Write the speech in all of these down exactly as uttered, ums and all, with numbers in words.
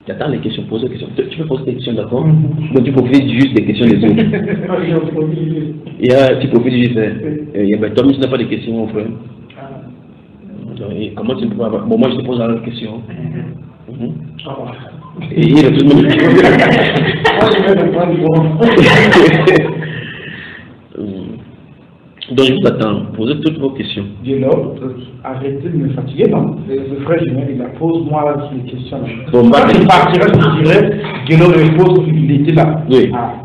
J'attends les questions, pose des questions. Tu peux poser des questions, d'accord? Mm-hmm. Donc tu profites juste des questions des autres. Il y a, tu profites juste. Il y a, ben, toi, tu n'as pas de questions, mon frère. Donc, et comment tu peux pas avoir... Bon, moi, je te pose la question. Mm-hmm. Et il est tout le monde. Donc, je vous attends. Posez toutes vos questions. Guélo, arrêtez de me fatiguer. Non, le frère Julien, il a pose moi les questions. Bon, bah, je partirai, je dirais, Guélo répose, il était là. Oui. Ah.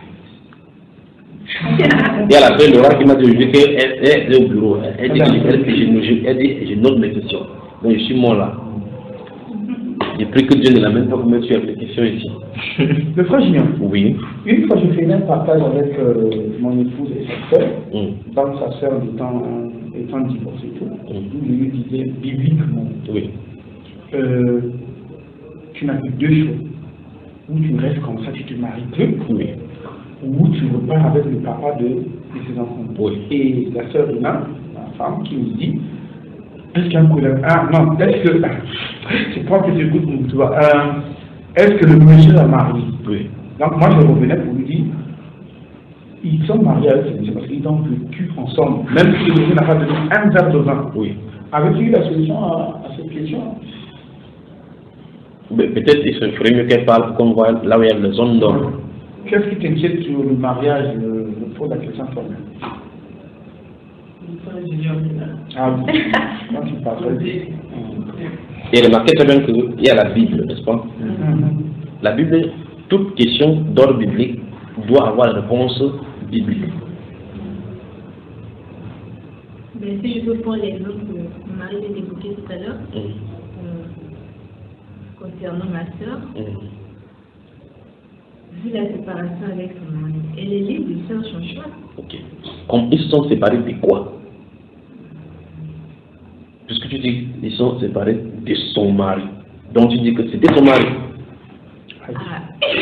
Et à la fin, Laura qui m'a dit qu'elle est au bureau. Elle dit que je note mes questions. Donc, je suis mort là. J'ai pris que Dieu ne l'amène pas pour me tuer avec les questions ici. Le frère Julien. Oui. Une fois, je faisais un partage avec euh, mon épouse et sa sœur. Mm. Donc, sa sœur étant, étant divorcée et tout. Mm. Je lui disais bibliquement. Oui. Euh, tu n'as que deux choix. Ou tu restes comme ça, tu te maries plus. Oui. Ou tu repars avec le papa de, de ses enfants. Oui. Et la sœur de là, la femme, qui nous dit est-ce qu'il y a un problème? Ah non, est-ce que. C'est pas que c'est good, tu vois. Euh, est-ce que le monsieur a marié? Oui. Donc moi je revenais pour lui dire ils sont mariés avec ce monsieur parce qu'ils ont vécu ensemble. Même si le monsieur n'a pas donné un verre de vin. Oui. Avez-vous eu la solution à, à cette question? Peut-être qu'il se ferait mieux qu'elle parle pour qu'on voit là où il y a la zone d'or. Qu'est-ce qui t'inquiète sur le mariage? Je pose la question toi-même. Ah oui, quand tu parles. Et remarquez très bien qu'il y a la Bible, n'est-ce pas? Mm-hmm. La Bible, toute question d'ordre biblique doit avoir une réponse biblique. Mais si je peux prendre l'exemple que mon mari vient d'évoquer tout à l'heure, mm. euh, concernant ma soeur, mm. vu la séparation avec son mari, elle est libre de faire son choix. Ok. Comme ils se sont séparés de quoi? Puisque tu dis qu'ils sont séparés de son mari. Donc tu dis que c'était son mari. Ah.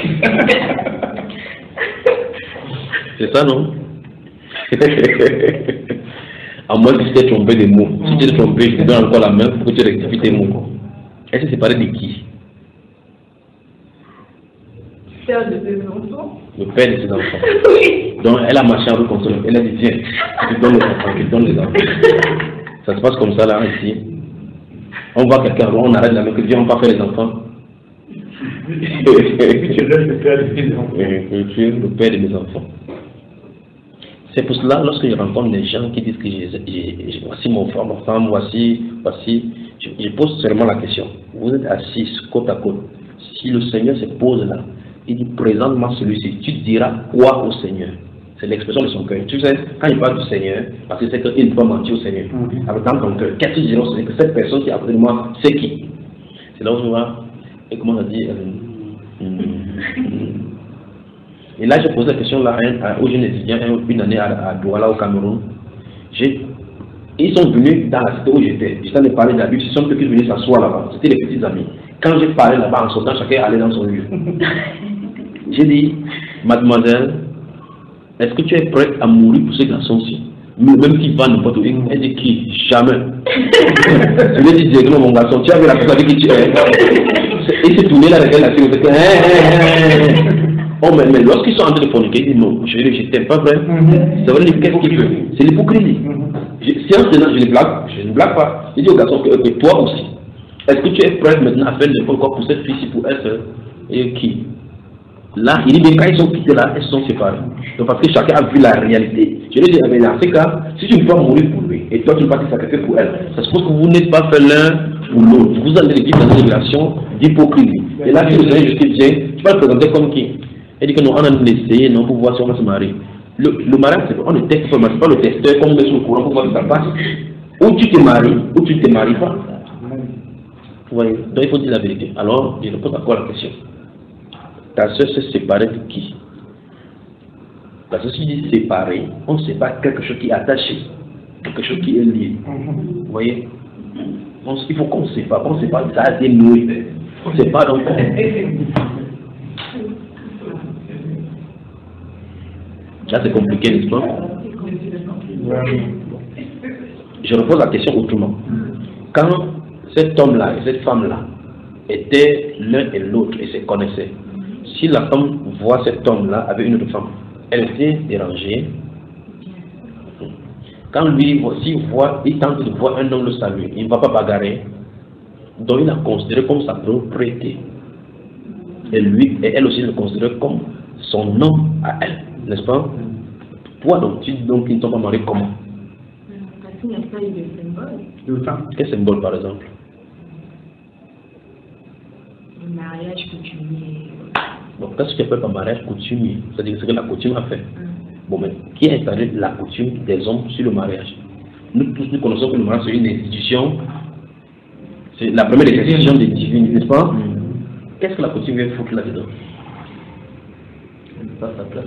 C'est ça, non? À moins que tu t'es trompé des mots. Si tu t'es trompé, je te donne encore la main pour que tu rectifies tes mots. Elle s'est séparée de qui? Père de ses enfants. Le père de ses enfants. Oui. Donc elle a marché en rue contre elle a dit tiens, je te donne les enfants, je te donne les enfants. Ça se passe comme ça là ici. On voit quelqu'un, on arrête la main, que viens, on va faire les enfants. Tu restes le père de mes enfants. Tu es le père de mes enfants. C'est pour cela, lorsque je rencontre des gens qui disent que j'ai, j'ai, voici mon frère, ma femme, voici, voici, je, je pose seulement la question. Vous êtes assis côte à côte. Si le Seigneur se pose là, il dit présente-moi celui-ci, tu diras quoi au Seigneur? C'est l'expression de son cœur. Tu sais, quand il parle du Seigneur, parce que c'est qu'il ne peut pas mentir au Seigneur. Mm-hmm. Avec dans ton cœur, qu'est-ce que tu diras au Seigneur? Que cette personne qui est à côté de moi, c'est qui? C'est là où je vois, et comment on dit, euh, et là, je pose la question là, à, aux jeunes étudiants, une année à, à Douala, au Cameroun. Ils sont venus dans la cité où j'étais. J'étais en train de parler de la Bible. Ce sont eux qui venaient s'asseoir là-bas. C'était les petits amis. Quand j'ai parlé là-bas en sortant, chacun allait dans son lieu. J'ai dit, mademoiselle, est-ce que tu es prête à mourir pour ce garçon-ci? Même qui va n'importe où. Elle dit qui? Jamais. Je lui ai dit directement, mon garçon, tu as vu la personne avec qui tu es? Il s'est tourné là, avec elle, il s'est dit, oh, mais, mais lorsqu'ils sont en train de forniquer, ils disent non, je ne t'aime pas vrai. Mm-hmm. Ça veut dire qu'est-ce qu'il veut? C'est l'hypocrisie. Mm-hmm. Si en ce moment je ne blague, je ne blague pas. Je dis au garçon que, que toi aussi, est-ce que tu es prêt maintenant à faire n'importe quoi pour cette fille-ci, pour elle? Et qui? Là, il dit, mais quand ils sont quittés là, elles sont séparées. Donc, parce que chacun a vu la réalité. Je lui dis, mais dans ces cas, si tu ne peux pas mourir pour lui, et toi tu ne peux pas te sacrifier pour elle, ça suppose que vous n'êtes pas fait l'un ou l'autre. Vous allez vivre dans une relation d'hypocrisie. Et là, si vous avez juste bien, tu vas le présenter comme qui? Elle dit que non, on a essayé, non, pour voir si on va se marier. Le, le mariage, c'est on ne teste pas, c'est pas le testeur qu'on met sur le courant pour voir si ça passe. Ou tu te maries, ou tu ne te maries pas. Vous voyez? Donc il faut dire la vérité. Alors, je réponds encore à la question. Ta soeur s'est séparée de qui? Parce que si dit séparée, on ne sait pas quelque chose qui est attaché, quelque chose qui est lié. Vous voyez? On, il faut qu'on ne sait pas, on ne sait pas, ça a été noué. On ne sait pas donc. Là, c'est compliqué, n'est-ce pas? Je repose la question autrement. Quand cet homme-là et cette femme-là étaient l'un et l'autre et se connaissaient. Si la femme voit cet homme-là avec une autre femme, elle était dérangée. Quand lui, s'il voit, il tente de voir un homme le saluer, il ne va pas bagarrer. Donc il l'a considéré comme sa propriété. Et lui, et elle aussi le considère comme son homme à elle, n'est-ce pas? Toi donc, tu dis donc qu'ils ne sont pas mariés comment? Parce qu'il n'y a pas eu de symbole. Quel symbole par exemple? Le mariage coutumier. Donc qu'est-ce que tu appelles par mariage coutumier? C'est-à-dire ce que la coutume a fait. Mm. Bon, mais qui a installé la coutume des hommes sur le mariage? Nous tous nous connaissons que le mariage c'est une institution, c'est la première institution des divines, n'est-ce pas? Mm. Qu'est-ce que la coutume vient foutre là-dedans? Elle ne pas sa place.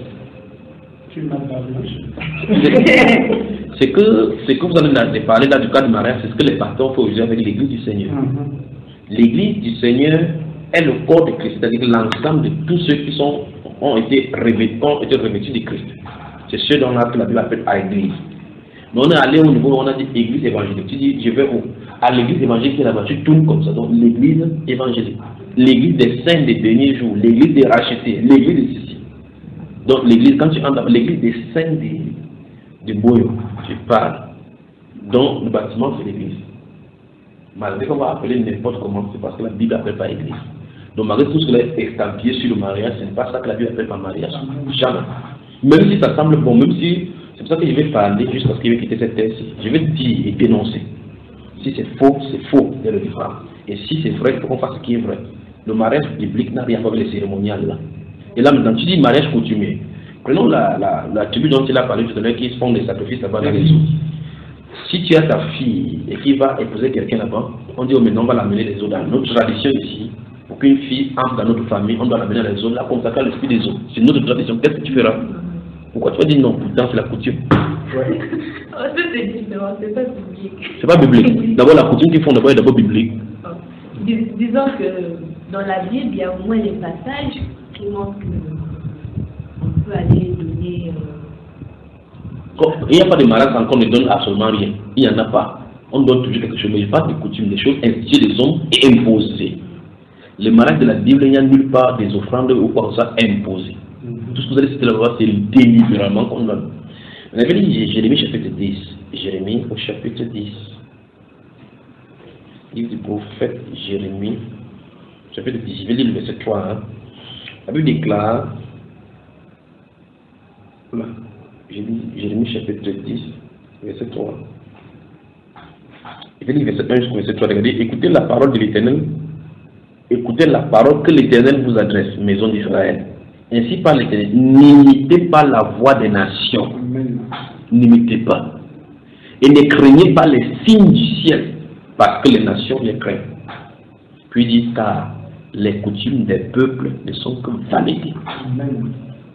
C'est que, c'est que vous allez parler là du cas du mariage, c'est ce que les pasteurs font aujourd'hui avec l'église du Seigneur. Mm-hmm. L'église du Seigneur est le corps de Christ, c'est-à-dire l'ensemble de tous ceux qui sont, ont, été revêtus, ont été revêtus de Christ. C'est ce dont la Bible appelle à l'église. Mais on est allé au niveau où on a dit église évangélique. Tu dis, je vais où? À l'église évangélique qui est là-bas, tu tournes comme ça. Donc l'église évangélique, l'église des saints des derniers jours, l'église des rachetés, l'église de ceci. Donc l'église, quand tu entres dans l'église des saints des, de Boyo, tu parles. Donc le bâtiment c'est l'église. Malgré qu'on va appeler n'importe comment, c'est parce que la Bible n'appelle pas église. Donc malgré tout ce qu'elle est estampillé sur le mariage, ce n'est pas ça que la Bible appelle pas mariage. Jamais. Même si ça semble bon, même si, c'est pour ça que je vais parler juste parce qu'il veut quitter cette thèse-ci. Je vais dire et dénoncer. Si c'est faux, c'est faux dès le départ. Et si c'est vrai, il faut qu'on fasse ce qui est vrai. Le mariage biblique n'a rien à voir avec les cérémoniales là. Et là maintenant, tu dis mariage coutumier. Prenons la, la, la tribu dont il a parlé tout à l'heure qui font des sacrifices là-bas dans les eaux. Si tu as ta fille et qui va épouser quelqu'un là-bas, on dit oh maintenant on va l'amener les eaux. Dans notre tradition ici, pour qu'une fille entre dans notre famille, on doit l'amener dans les eaux, là comme ça, quand l'esprit des eaux. C'est notre tradition. Qu'est-ce que tu feras? Pourquoi tu vas dire non? Pourtant c'est la coutume. Ouais. Oh, ça c'est différent, c'est pas biblique. C'est pas biblique. D'abord la coutume qu'ils font d'abord est d'abord biblique. Oh. Dis, disons que dans la Bible, il y a au moins des passages qui montrent qu'on peut aller donner. Euh... Il n'y a pas de mariage sans qu'on ne donne absolument rien. Il n'y en a pas. On donne toujours quelque chose, mais il n'y a pas de coutume, des choses instituées des hommes et imposées. Le mariage de la Bible, il n'y a nulle part des offrandes ou quoi que ça imposé. Mm-hmm. Tout ce que vous allez citer là-bas, c'est délibérément qu'on donne. On avait dit Jérémie chapitre dix. Jérémie au chapitre dix. Livre du prophète Jérémie, chapitre dix. Je vais lire le verset trois. Hein. La Bible déclare. Là. J'ai lu Jérémie chapitre dix, verset trois. Je vais lire verset un jusqu'au verset trois. Regardez, écoutez la parole de l'Éternel. Écoutez la parole que l'Éternel vous adresse, maison d'Israël. Ainsi par l'Éternel, n'imitez pas la voix des nations. N'imitez pas. Et ne craignez pas les signes du ciel, parce que les nations les craignent. Puis dit, car les coutumes des peuples ne sont que vanité. Amen.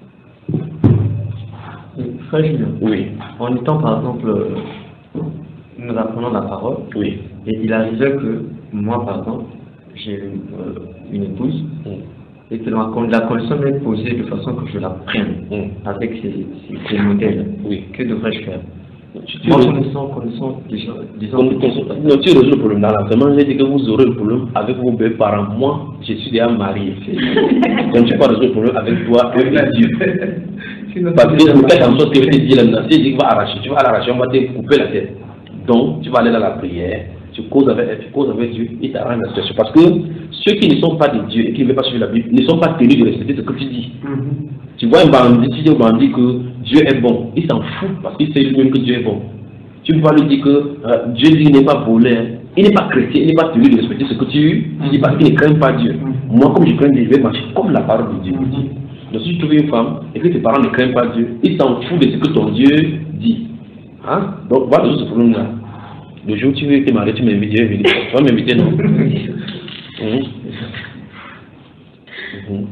Frère Julien, oui. En étant par exemple, nous apprenons la parole, oui. Et il arrivait que moi par exemple, j'ai une, euh, une épouse, mm. et que la, la condition m'est posée de façon que je la prenne, mm. avec ces, ces, ces modèles. Oui. Que devrais-je faire? Moi, connaissant, connaissant, disons... Non, tu résous le problème dans l'enseignement, j'ai dit que vous aurez le problème avec vos deux parents. Moi, je suis déjà marié. Donc, tu ne peux pas résoudre le problème avec toi et Dieu. Parce que quelque chose que je te dis là, si je dis que tu vas arracher, tu vas l'arracher, on va te couper la tête. Donc, tu vas aller dans la prière, tu causes avec, tu causes avec Dieu, il t'arrange la situation. Parce que ceux qui ne sont pas de Dieu et qui ne veulent pas suivre la Bible ne sont pas tenus de respecter ce que tu dis. Mm-hmm. Tu vois un bandit, tu dis au bandit que Dieu est bon, il s'en fout parce qu'il sait lui-même que Dieu est bon. Tu peux pas lui dire que euh, Dieu dit qu'il n'est pas volé, hein. Il n'est pas chrétien, il n'est pas tenu de respecter ce que tu dis parce qu'il ne craint pas Dieu. Mm-hmm. Moi, comme je crains Dieu, je vais marcher comme la parole de Dieu. Mm-hmm. Donc si tu trouves une femme et que tes parents ne craignent pas Dieu, ils s'en foutent de ce que ton Dieu dit. Hein? Donc voilà ce problème-là. Le jour où tu veux te marier, tu m'invites, je vais venir. Tu vas m'inviter, non? Mmh. Mmh.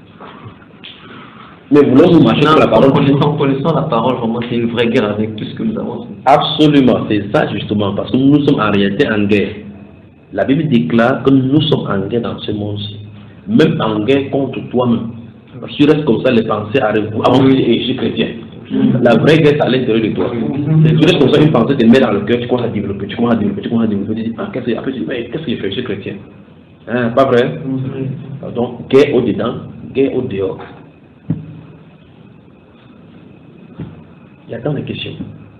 Mais voulons nous marcher sur la parole. Connaissant, connaissant la parole, vraiment, c'est une vraie guerre avec tout ce que nous avons. Absolument, c'est ça justement, parce que nous sommes en réalité en guerre. La Bible déclare que nous sommes en guerre dans ce monde-ci. Même en guerre contre toi-même. Parce que tu restes comme ça, les pensées arrivent. Ah bon, je suis chrétien. La vraie guerre, c'est à l'intérieur de toi. Tu restes comme ça, une pensée te met dans le cœur, tu commences à développer, tu commences à développer, tu commences à développer. Tu dis, ah, qu'est-ce que, après, tu dis, mais qu'est-ce que je fais, je suis chrétien. Hein, pas vrai? Donc, gay au dedans, gay au dehors. Il y a tant de questions.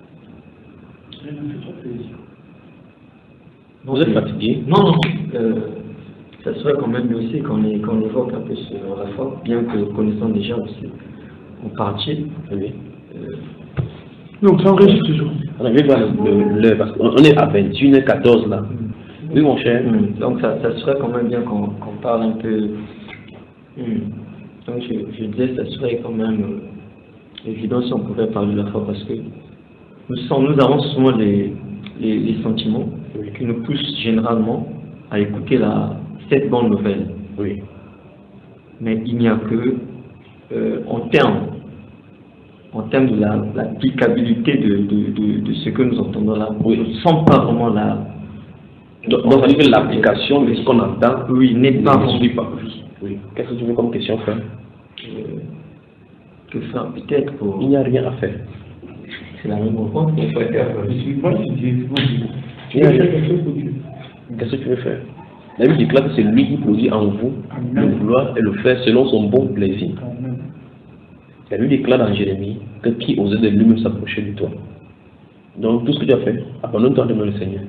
Vous êtes fatigué? Non, non. Euh, ça serait quand même mieux aussi qu'on qu'on évoque un peu sur la foi, bien que connaissant déjà aussi en partie. Oui. Euh, Donc, ça enregistre toujours. On avait voir le, le, parce qu'on est à vingt et une heures quatorze là. Oui, mon cher. Mm. Donc, ça, ça serait quand même bien qu'on qu'on parle un peu. Mm. Donc, je, je disais, ça serait quand même euh, évident si on pouvait parler de la foi, parce que nous, sommes, nous avons souvent les, les, les sentiments qui nous poussent généralement à écouter la, cette bonne nouvelle. Oui. Mais il n'y a que, euh, en termes, en termes de la- l'applicabilité de, de, de, de ce que nous entendons là, Oui. nous ne sommes pas vraiment là. Donc, donc, ça veut dire que l'application de ce qu'on entend, Oui, n'est ne pas ne suit vraiment. pas. Oui. Qu'est-ce que tu veux comme question, frère? Euh, que faire peut-être pour. Il n'y a rien à faire. C'est la même réponse qu'on peut faire. Moi, je dis, tu veux faire quelque chose pour Dieu. Qu'est-ce que tu veux faire? La Bible déclare que c'est lui qui produit en vous Amen. le vouloir et le faire selon son bon plaisir. Amen. La Bible déclare dans Jérémie que qui osait de lui-même s'approcher de toi. Donc tout ce que tu as fait, abandonne-toi devant le Seigneur.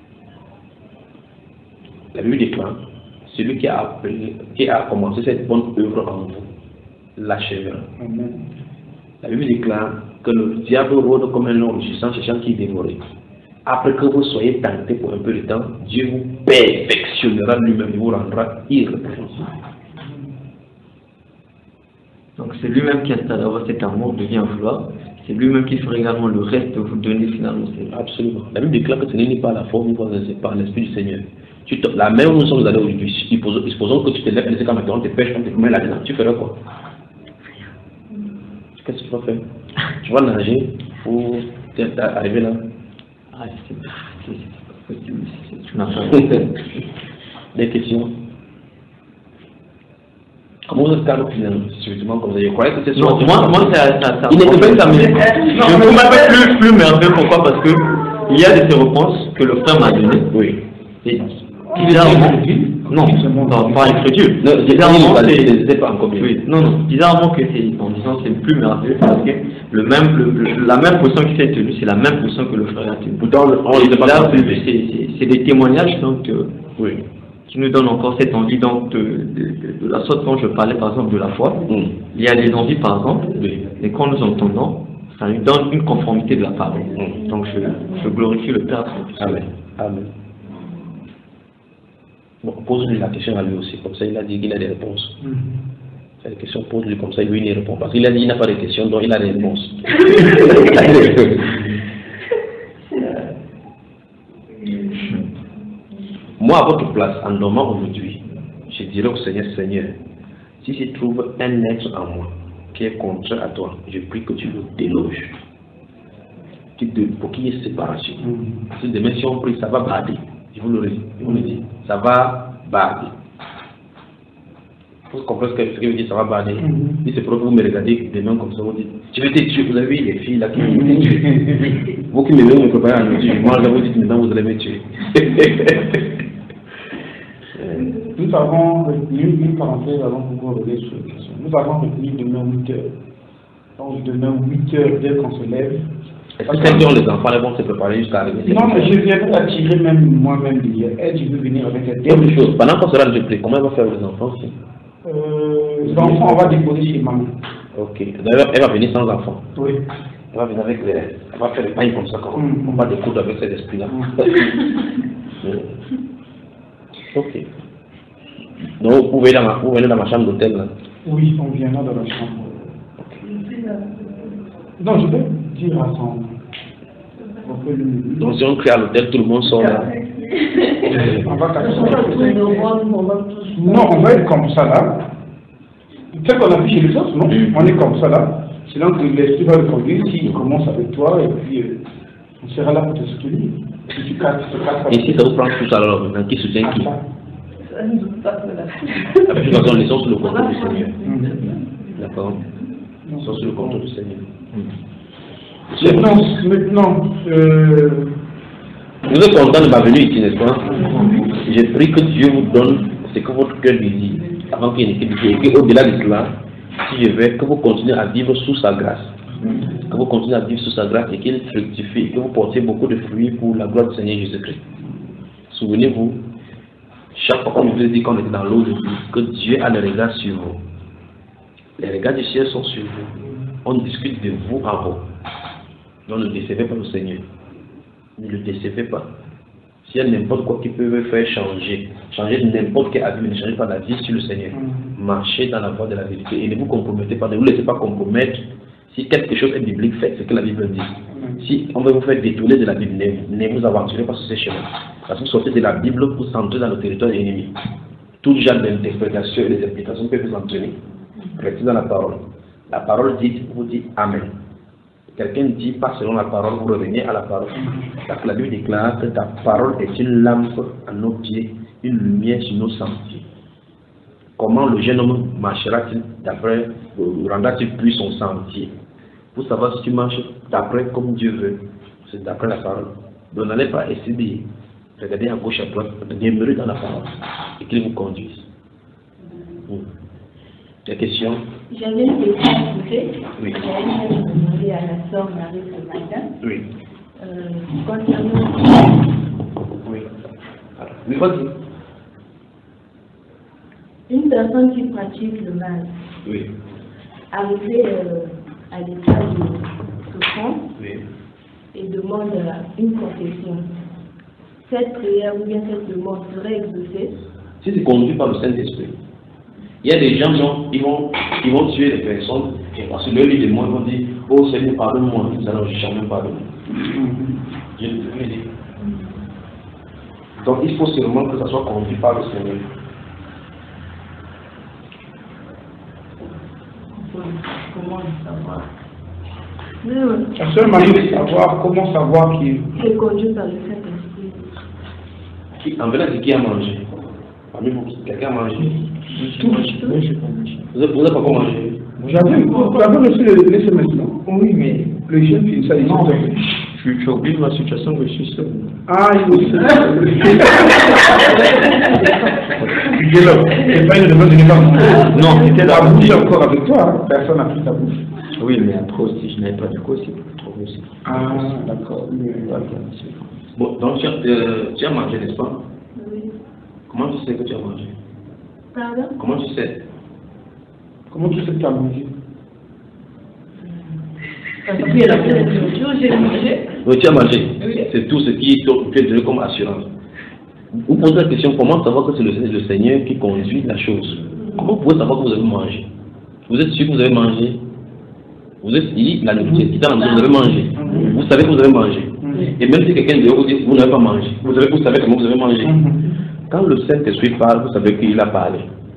La Bible déclare, celui qui a, appelé, qui a commencé cette bonne œuvre en vous, l'achèvera. Amen. La Bible déclare que le diable rôde comme un lion rugissant, cherchant qui dévorer. Après que vous soyez tenté pour un peu de temps, Dieu vous perfectionnera lui-même et vous rendra irrépréhensible. Donc c'est lui-même qui installe avoir cet amour, devient vouloir. C'est lui-même qui fera également le reste de vous donner finalement. Absolument. La Bible déclare que ce n'est ni par la force ni par l'Esprit du Seigneur. Tu te, la même où nous sommes allés aujourd'hui, supposons que tu te lèves et quand maintenant te pêches, on te met là-dedans, tu ferais quoi? Qu'est-ce que tu vas faire? Tu vas nager ou tu es arrivé là? Ah, c'est pas possible, c'est une affaire. Des questions? Comment vous êtes calme finalement? Sérieusement, comme ça, je croyais que c'est Non, moi, moi ça, ça, ça. Il n'était pas ça me- Je ne trouve pas plus, plus merveilleux. Pourquoi? Parce que il y a de ces réponses que le frère m'a données. Oui. Et bizarrement, non, non, pas incrédule. Non, Bizarrement, c'est. n'était pas encore bien. Oui, non, non, bizarrement que c'est, en disant c'est plus merveilleux parce que le même, le, le- la même position qui s'est tenue, c'est la même position que le frère a tenue. Pourtant, on Et n'était pas là, encore c'est, bien. c'est- c'est des témoignages donc, euh, Oui. qui nous donnent encore cette envie donc, de, de, de- de la sorte quand je parlais par exemple de la foi. Mm. Il y a des envies par exemple, Oui. mais quand nous entendons, ça nous donne une conformité de la parole. Mm. Donc je, je glorifie le Père. Amen. Amen. Bon, pose-lui la question à lui aussi, comme ça il a dit qu'il a des réponses. Mm. C'est la question, pose-lui comme ça, lui il y répond. Parce qu'il a dit qu'il n'a pas de questions, donc il a des réponses. Moi, à votre place, en dormant aujourd'hui, je dirais au Seigneur, Seigneur, si tu trouves un être en moi qui est contraire à toi, je prie que tu le déloges. Tu te- Pour qu'il y ait séparation. Mm. Parce que demain, si on prie, ça va barder. Je vous le dis, je vous le dis. Ça va barder. Vous comprenez ce que je veux dire, ça va barder. Mhm. Si c'est pour que vous me regardez demain comme ça, vous dites, je vais te tuer. Vous avez vu les filles là qui me tuer. Vous qui m'aimez, vous me préparez à me tuer. Moi, je vous dis maintenant, vous allez me tuer. Euh, Nous avons retenu une parenthèse avant que vous revenez sur la question. Nous avons retenu demain huit heures. Donc demain huit heures dès qu'on se lève. Est-ce que celles qui ont les enfants, elles vont se préparer jusqu'à arriver? Non, mais je viendrai attirer même moi-même d'hier. Elle, je veux venir avec elle. Dès une chose, pendant qu'on sera le prie, comment elle va faire les enfants aussi? Euh, les enfants, on va déposer chez maman. Ok. D'ailleurs, elle va venir sans enfants. Oui. Elle va venir avec les. Elle va faire les pailles comme ça, comme Mm. on va découdre avec cet esprit-là. Mm. Ok. Donc, vous pouvez dans ma, vous venez dans ma chambre d'hôtel là. Oui, on viendra dans la chambre. Non, je vais dire à son. On peut le. Donc, si on crie à l'hôtel, tout le monde sort là. On va casser. Non, Non, on va être comme ça là. C'est qu'on a vu chez les autres, non? On est comme ça là. Sinon que l'esprit va le conduire s'il commence avec toi et puis euh, on sera là pour te soutenir. Si tu casses, tu casses. Et si ça vous prend tout à l'heure, maintenant, qui soutient qui? ça ne doute pas cela. De toute façon, ils sont sous le contrôle du Seigneur. Mm. D'accord? Ils sont sous le contrôle du Seigneur. Maintenant, maintenant euh, Vous êtes content de ma venue ici, n'est-ce pas? Je prie que Dieu vous donne ce que votre cœur désire, avant qu'il y ait une équipe, et au-delà de cela, si je veux que vous continuez à vivre sous sa grâce, que vous continuez à vivre sous sa grâce et qu'il fructifie, que vous portiez beaucoup de fruits pour la gloire du Seigneur Jésus-Christ. Souvenez-vous, chaque fois qu'on nous dit qu'on était dans l'eau de vie, que Dieu a le regard sur vous. Les regards du ciel sont sur vous. On discute de vous en haut. Donc ne décevez pas le Seigneur. Ne le décevez pas. S'il y a n'importe quoi qui peut vous faire changer, changer n'importe quel avis, ne changez pas la vie sur le Seigneur. Marchez dans la voie de la vérité et ne vous compromettez pas, ne vous laissez pas compromettre. Si quelque chose est biblique, faites ce que la Bible dit. Si on veut vous faire détourner de la Bible, ne, ne vous aventurez pas sur ces chemins. Parce que vous sortez de la Bible pour s'entrer dans le territoire ennemi. Tout genre d'interprétation et des implications peuvent vous entraîner. Restez dans la parole. La parole dit, vous dites Amen. Quelqu'un dit pas selon la parole, vous revenez à la parole. Parce que la Bible déclare que ta parole est une lampe à nos pieds, une lumière sur nos sentiers. Comment le jeune homme marchera-t-il d'après, rendra-t-il plus son sentier? Pour savoir si tu marches d'après comme Dieu veut, c'est d'après la parole. Donc n'allez pas essayer de regarder à gauche à droite, demeurer dans la parole et qu'il vous conduise. Mmh. Des questions? J'avais une question à poser. Oui. J'avais demandé à la sœur Marie ce matin. Oui. Euh, concernant. Oui. Alors, oui, vas-y. Une personne qui pratique le mal, Oui. arrivée euh, à l'état de souffrance, Oui. et demande une confession. Cette prière ou bien cette demande serait exaucée? Si c'est conduit par le Saint-Esprit. Il y a des gens, non, ils vont, ils vont tuer les personnes, et parce que leur livre de moi, ils vont dire, oh Seigneur, pardonne-moi, ils n'ont jamais pardonné. Je le dis. Donc il faut seulement que ça soit conduit par le Seigneur. Comment le savoir? La seule manière de savoir, comment savoir qui C'est conduit par le Saint-Esprit. Qui, en vrai, c'est qui a mangé? Parmi vous, quelqu'un a mangé? tout. Vous n'avez pas quoi manger? J'avais reçu le S M S, non? Oui, mais le jeune fille, ça dit non. Tu, tu oublies ma situation que je suis seul. Ah, il est Il est là. C'est pas une demande de pas. Non, c'était la bouche encore avec toi. Hein. Personne n'a pris ta bouche. Oui, mais après aussi, je n'avais pas de quoi, c'est pour trouver aussi. Ah, d'accord. Bon, donc tu as, euh, tu as mangé, n'est-ce pas? Oui. Comment tu sais que tu as mangé? Pardon? Comment tu sais? Comment tu sais que tu as mangé? Parce que la première jour, j'ai mangé. Oui, tu as mangé. Oui. C'est tout ce qui est donné comme assurance. Vous posez la question, comment savoir que c'est le, le Seigneur qui conduit la chose? Comment vous pouvez savoir que vous avez mangé? Vous êtes sûr que vous avez mangé? Vous êtes dit, la nourriture, dans la maison, vous avez mangé. Vous savez que vous avez mangé. Et même si quelqu'un de vous dit, vous n'avez pas mangé, vous, avez, vous savez comment vous avez mangé. Quand le Saint-Esprit parle, vous savez qu'il a parlé.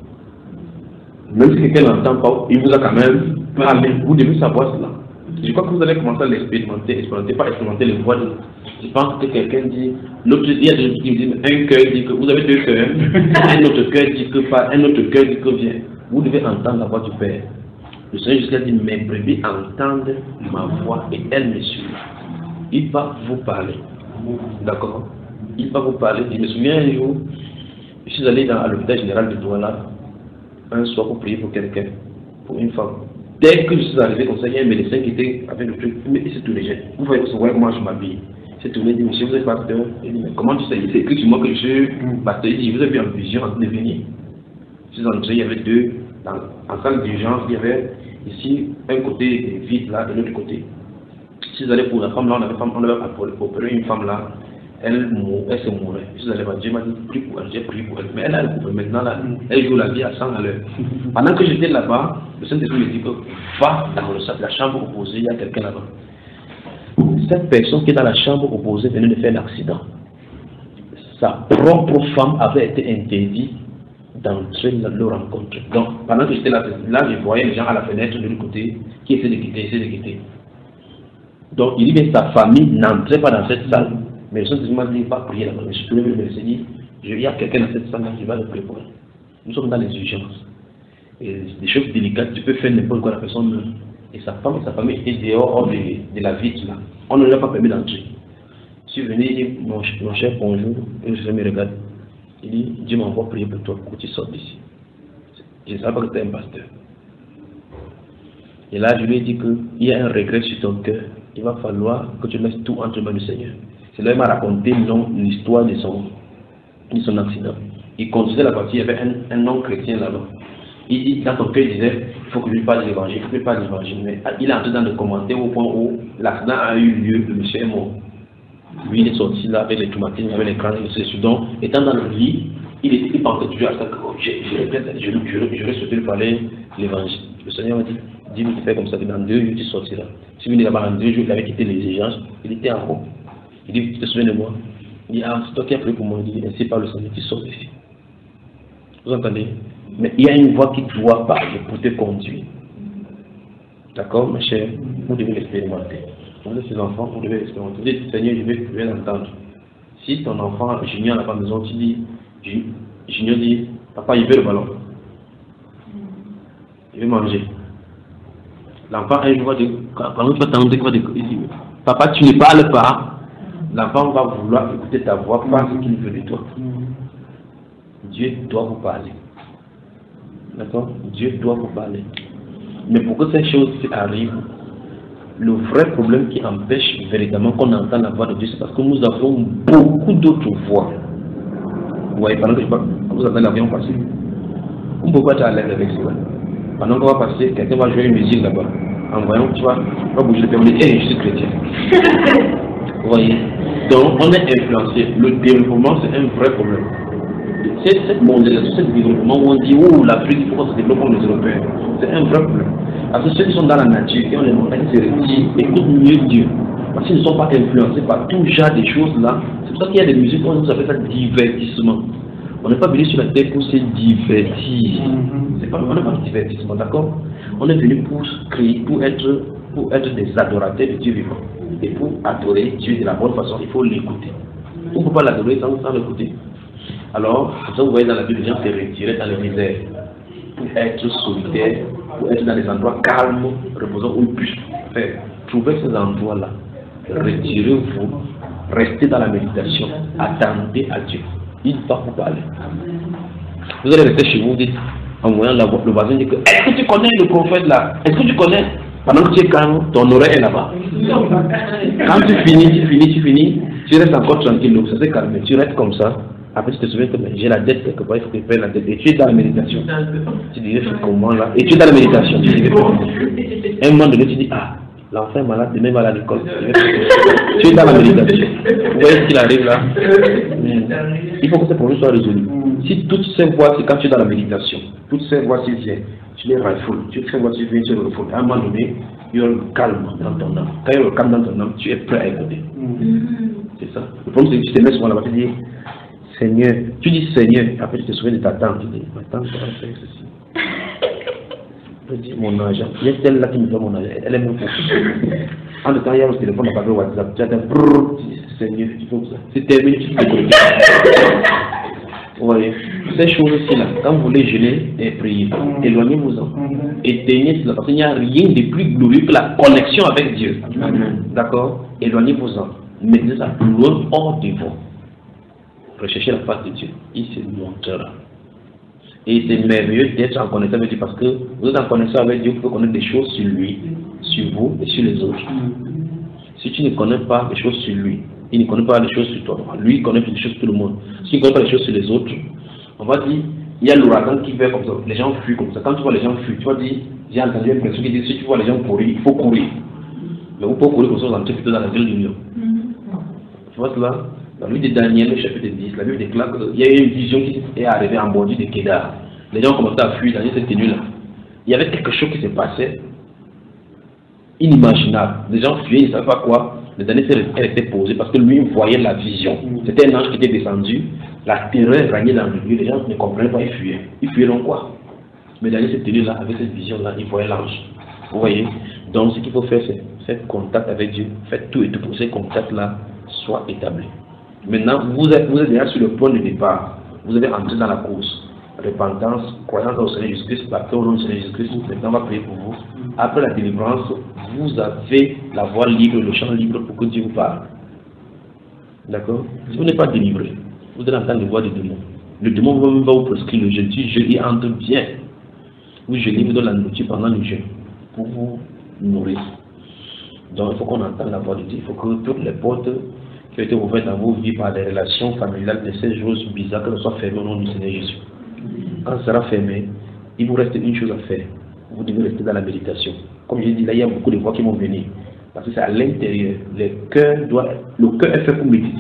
Même si quelqu'un n'entend pas, il vous a quand même parlé. Vous devez savoir cela. Je crois que vous allez commencer à l'expérimenter, expérimenter, pas expérimenter les voix de. Je pense que quelqu'un dit, l'autre il y a des gens qui me disent, un cœur dit que vous avez deux cœurs, un autre cœur dit que pas, un autre cœur dit que vient. Vous devez entendre la voix du Père. Le Seigneur jusqu'à dit, mes brebis entendent ma voix et elles me suivent. Il va vous parler. D'accord? Il va vous parler. Je me souviens un jour, je suis allé dans, à l'hôpital général de Douala, un soir pour prier pour quelqu'un, pour une femme. Dès que je suis arrivé comme ça, il y a un médecin qui était avec le truc, mais il s'est tourné. Vous voyez, vous voyez comment je m'habille. Il s'est tourné, il dit, monsieur, vous êtes pasteur? Il dit, mais comment tu sais? Il s'est écrit sur moi que je suis pasteur. Il dit, je vous ai vu en vision en train de venir. Je suis entré, il y avait deux, dans, en salle d'urgence, il y avait ici un côté vide là, de l'autre côté. Je suis allé pour la femme là, on avait, on avait opéré une femme là, elle, elle se mourait. Je suis allé voir Dieu, m'a dit, prie pour elle, j'ai prié pour elle. Mais elle a le coupé maintenant là, elle joue la vie à cent à l'heure. Pendant que j'étais là-bas, le Saint-Esprit me dit que va dans le, la chambre opposée, il y a quelqu'un là-bas. Cette personne qui est dans la chambre opposée venait de faire l'accident. Sa propre femme avait été interdite d'entrer dans leur rencontre. Donc, pendant que j'étais là, là, je voyais les gens à la fenêtre de l'autre côté qui essaient de quitter, essaient de quitter. Donc, il dit que sa famille n'entrait pas dans cette salle. Mais le Saint-Esprit m'a dit, il va prier là-bas. Je suis tourné vers le Seigneur, dit, il y a quelqu'un dans cette salle-là qui va le prier pour elle. Nous sommes dans les urgences. Et des choses délicates, tu peux faire n'importe quoi, la personne meurt. Et sa femme et sa famille étaient dehors, hors de, de la vitre là. On ne lui a pas permis d'entrer. Je suis venu, il dit, mon, mon cher, bonjour. Et je me regarde. Il dit, Dieu m'envoie prier pour toi, pour que tu sortes d'ici. Je ne savais pas que tu es un pasteur. Et là, je lui ai dit qu'il y a un regret sur ton cœur. Il va falloir que tu laisses tout entre les mains du Seigneur. C'est là qu'il m'a raconté l'histoire de son, de son accident. Il conduisait la voiture, il y avait un, un non-chrétien là-bas. Il dit, dans son cœur, il disait, il faut que je lui parle de l'évangile, il faut que je lui parle de l'évangile. Mais il est entré dans le commentaire au point où l'accident a eu lieu, le monsieur est mort. Lui, il est sorti là avec les traumatismes, avec les crânes, et cetera. Donc, étant dans le lit, il, est, il pensait toujours à ça que oh, j'aurais souhaité lui parler l'évangile. Le Seigneur m'a dit, dis-lui de faire comme ça, que dans deux jours, tu sortiras. Si vous venez là-bas en deux jours, il avait quitté les exigences, il était en haut. Il dit, tu te souviens de moi? Il dit, ah, c'est toi qui as prié pour moi. Il dit, ainsi par le Seigneur, tu sors d'ici. Vous entendez? Mais il y a une voix qui doit parler pour te conduire. D'accord, mes chers? Vous devez l'expérimenter. Vous êtes ses enfants, vous devez l'expérimenter. Vous dites, Seigneur, je vais, je vais l'entendre. Si ton enfant, Junior, n'a pas besoin, tu dis, Junior dit, papa, il veut le ballon. Il veut manger. L'enfant, un jour, va dire, quand tu vas t'entendre, il dit, papa, tu ne parles pas. L'enfant va vouloir écouter ta voix, faire ce qu'il veut de toi. Dieu doit vous parler. D'accord? Dieu doit vous parler. Mais pour que ces choses arrivent, le vrai problème qui empêche véritablement qu'on entende la voix de Dieu, c'est parce que nous avons beaucoup d'autres voix. Vous voyez, pendant que je parle, vous avez l'avion passé. On ne peut pas être à l'aise avec cela. Pendant qu'on va passer, quelqu'un va jouer une musique là-bas. En voyant, tu vois, on va bouger le permis, et je suis chrétien. Vous voyez? Donc, on est influencé. Le développement, c'est un vrai problème. C'est cette mondialisation, ce développement où on dit, oh, l'Afrique, il faut qu'on se développe comme les Européens. C'est un vrai problème. Parce que ceux qui sont dans la nature, qui ont les montagnes, qui se retirent, écoutent mieux Dieu. Parce qu'ils ne sont pas influencés par tout genre de choses là. C'est pour ça qu'il y a des musiques, on appelle ça divertissement. On n'est pas venu sur la terre pour se divertir. C'est pas, on n'est pas un divertissement, d'accord? On est venu pour créer, pour être, pour être des adorateurs de Dieu vivant. Et pour adorer Dieu de la bonne façon, il faut l'écouter. On ne peut pas l'adorer sans, sans l'écouter. Alors, comme ça, vous voyez dans la Bible, les gens se retiraient dans les misères pour être solitaires, pour être dans des endroits calmes, reposants, où ils puissent faire. Trouvez ces endroits-là, retirez-vous, restez dans la méditation, attendez à Dieu. Il va vous parler. Vous allez rester chez vous, vous dites, en voyant la, le voisin dit que, est-ce que tu connais le prophète là? Est-ce que tu connais? Pendant que tu es calme, ton oreille est là-bas. Quand tu finis, tu finis, tu finis, tu restes encore tranquille, ça s'est calmé, tu restes comme ça. Après, tu te souviens que j'ai la dette quelque part, il faut que je paye la dette. Et tu es dans la méditation. Tu dis, je fais comment là? Et tu es dans la méditation. Tu dis, à un moment donné, tu dis, ah, l'enfant est malade, demain il va à l'école. Tu es dans la méditation. Vous voyez ce qu'il arrive là? Il faut que ce problème soit résolu. Si toutes ces voix, c'est quand tu es dans la méditation, toutes ces voix, si viennent, tu les refoules. Toutes ces voix, si viennent, tu les refoules. À un moment donné, il y a le calme dans ton âme. Quand il y a le calme dans ton âme, tu es prêt à écouter. C'est ça. Le problème, c'est que tu te mets souvent là-bas, tu dis, Seigneur, tu dis Seigneur, après tu te souviens de ta tante, tu dis, ma tante, elle va faire ceci. Je dis, mon argent, il y a celle-là qui me donne mon argent, elle est même pour. En le temps, il y a le téléphone, on n'a pas de WhatsApp, tu as un brrrr, tu dis, Seigneur, tu fais ça. C'est terminé, tu te connectes. Vous voyez, ces choses-ci là, quand vous voulez jeûner et prier, éloignez-vous-en. Éteignez cela, parce qu'il n'y a rien de plus glorieux que la connexion avec Dieu. D'accord? Éloignez-vous-en. Mettez ça loin, hors de vous. Recherchez la face de Dieu, il se montrera. Et c'est merveilleux d'être en connexion avec Dieu parce que vous êtes en connexion avec Dieu, vous pouvez connaître des choses sur lui, sur vous et sur les autres. Si tu ne connais pas les choses sur lui, il ne connaît pas les choses sur toi. Lui, il connaît les choses sur tout le monde. S'il ne connaît pas les choses sur les autres, on va dire, il y a l'ouragan qui fait comme ça, les gens fuient comme ça. Quand tu vois les gens fuient, tu vas dire, j'ai entendu une personne qui dit, si tu vois les gens courir, il faut courir. Mais vous pouvez courir comme ça, vous entrez plutôt dans la ville du lion. Tu vois cela? Dans le livre de Daniel, le chapitre dix, la Bible déclare qu'il y a eu une vision qui est arrivée en bordure de Kédar. Les gens ont commencé à fuir dans cette tenue-là. Il y avait quelque chose qui se passait inimaginable. Les gens fuyaient, ils ne savaient pas quoi. Le dernier elle était posée parce que lui voyait la vision. C'était un ange qui était descendu. La terreur régnait dans le lieu. Les gens ne comprenaient pas, ils fuyaient. Ils fuyaient donc quoi? Mais Daniel s'est tenu là, avec cette vision-là, il voyait l'ange. Vous voyez? Donc ce qu'il faut faire, c'est faire contact avec Dieu. Faites tout et tout pour que ces contacts-là soient établis. Maintenant, vous êtes, vous êtes déjà sur le point de départ. Vous avez entré dans la course. Repentance, croyance au Seigneur Jésus-Christ, baptême au nom du Seigneur Jésus-Christ. Maintenant, on va prier pour vous. Après la délivrance, vous avez la voie libre, le champ libre pour que Dieu vous parle. D'accord? Si vous n'êtes pas délivré, vous allez entendre les voix des démons. Le démon va même pas vous prescrire le jeûne. Si je entre bien, vous jeûnez, vous donnez la nourriture pendant le jeûne pour vous nourrir. Donc il faut qu'on entende la voix de Dieu. Il faut que toutes les portes qui ont été ouvertes dans vos vies par des relations familiales de ces choses bizarres, qu'elles soient fermées au nom du Seigneur Jésus. Quand ça sera fermé, il vous reste une chose à faire. Vous devez rester dans la méditation. Comme je l'ai dit, là, il y a beaucoup de voix qui vont venir. Parce que c'est à l'intérieur. Le cœur doit, le cœur est fait pour méditer.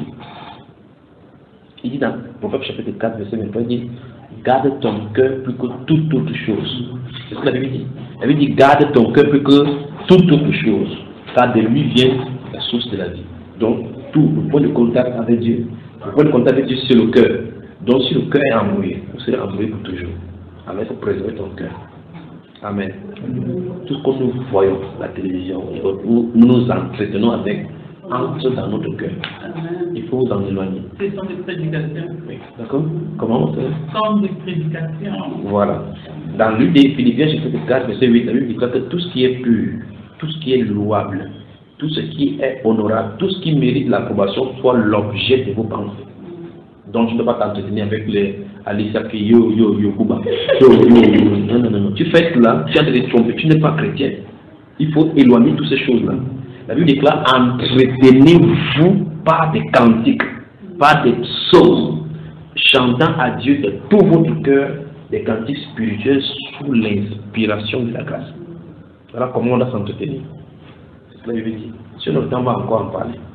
Il dit dans Proverbe chapitre quatre, verset vingt-trois, il dit, garde ton cœur plus que toute autre chose. C'est ce que la Bible dit. La Bible dit, garde ton cœur plus que toute autre chose. Car de lui vient la source de la vie. Donc, tout, le point de contact avec Dieu, le point de contact avec Dieu, c'est le cœur. Donc, si le cœur est embrouillé, vous serez embrouillé pour toujours. Alors, il faut préserver ton cœur. Amen. Tout ce que nous voyons, la télévision, nous nous entretenons avec, entre dans notre cœur. Il faut vous en éloigner. Ce sont des prédications. Oui. D'accord? Comment on fait? Ce sont des prédications. Voilà. Dans l'une des Philippiens, chapitre quatre, verset huit, la Bible dit que tout ce qui est pur, tout ce qui est louable, tout ce qui est honorable, tout ce qui mérite l'approbation soit l'objet de vos pensées. Donc tu ne dois pas t'entretenir avec les Alissa qui yo yo yo Kuba. Yo, yo, yo. Non, non, non, non. Tu fais cela, tu as de tromper, tu n'es pas chrétien. Il faut éloigner toutes ces choses-là. La Bible déclare, entretenez-vous par des cantiques, par des psaumes, chantant à Dieu de tout votre cœur des cantiques spirituels sous l'inspiration de la grâce. Voilà comment on doit s'entretenir. C'est ce que la Bible dit. Si notre temps va encore en parler.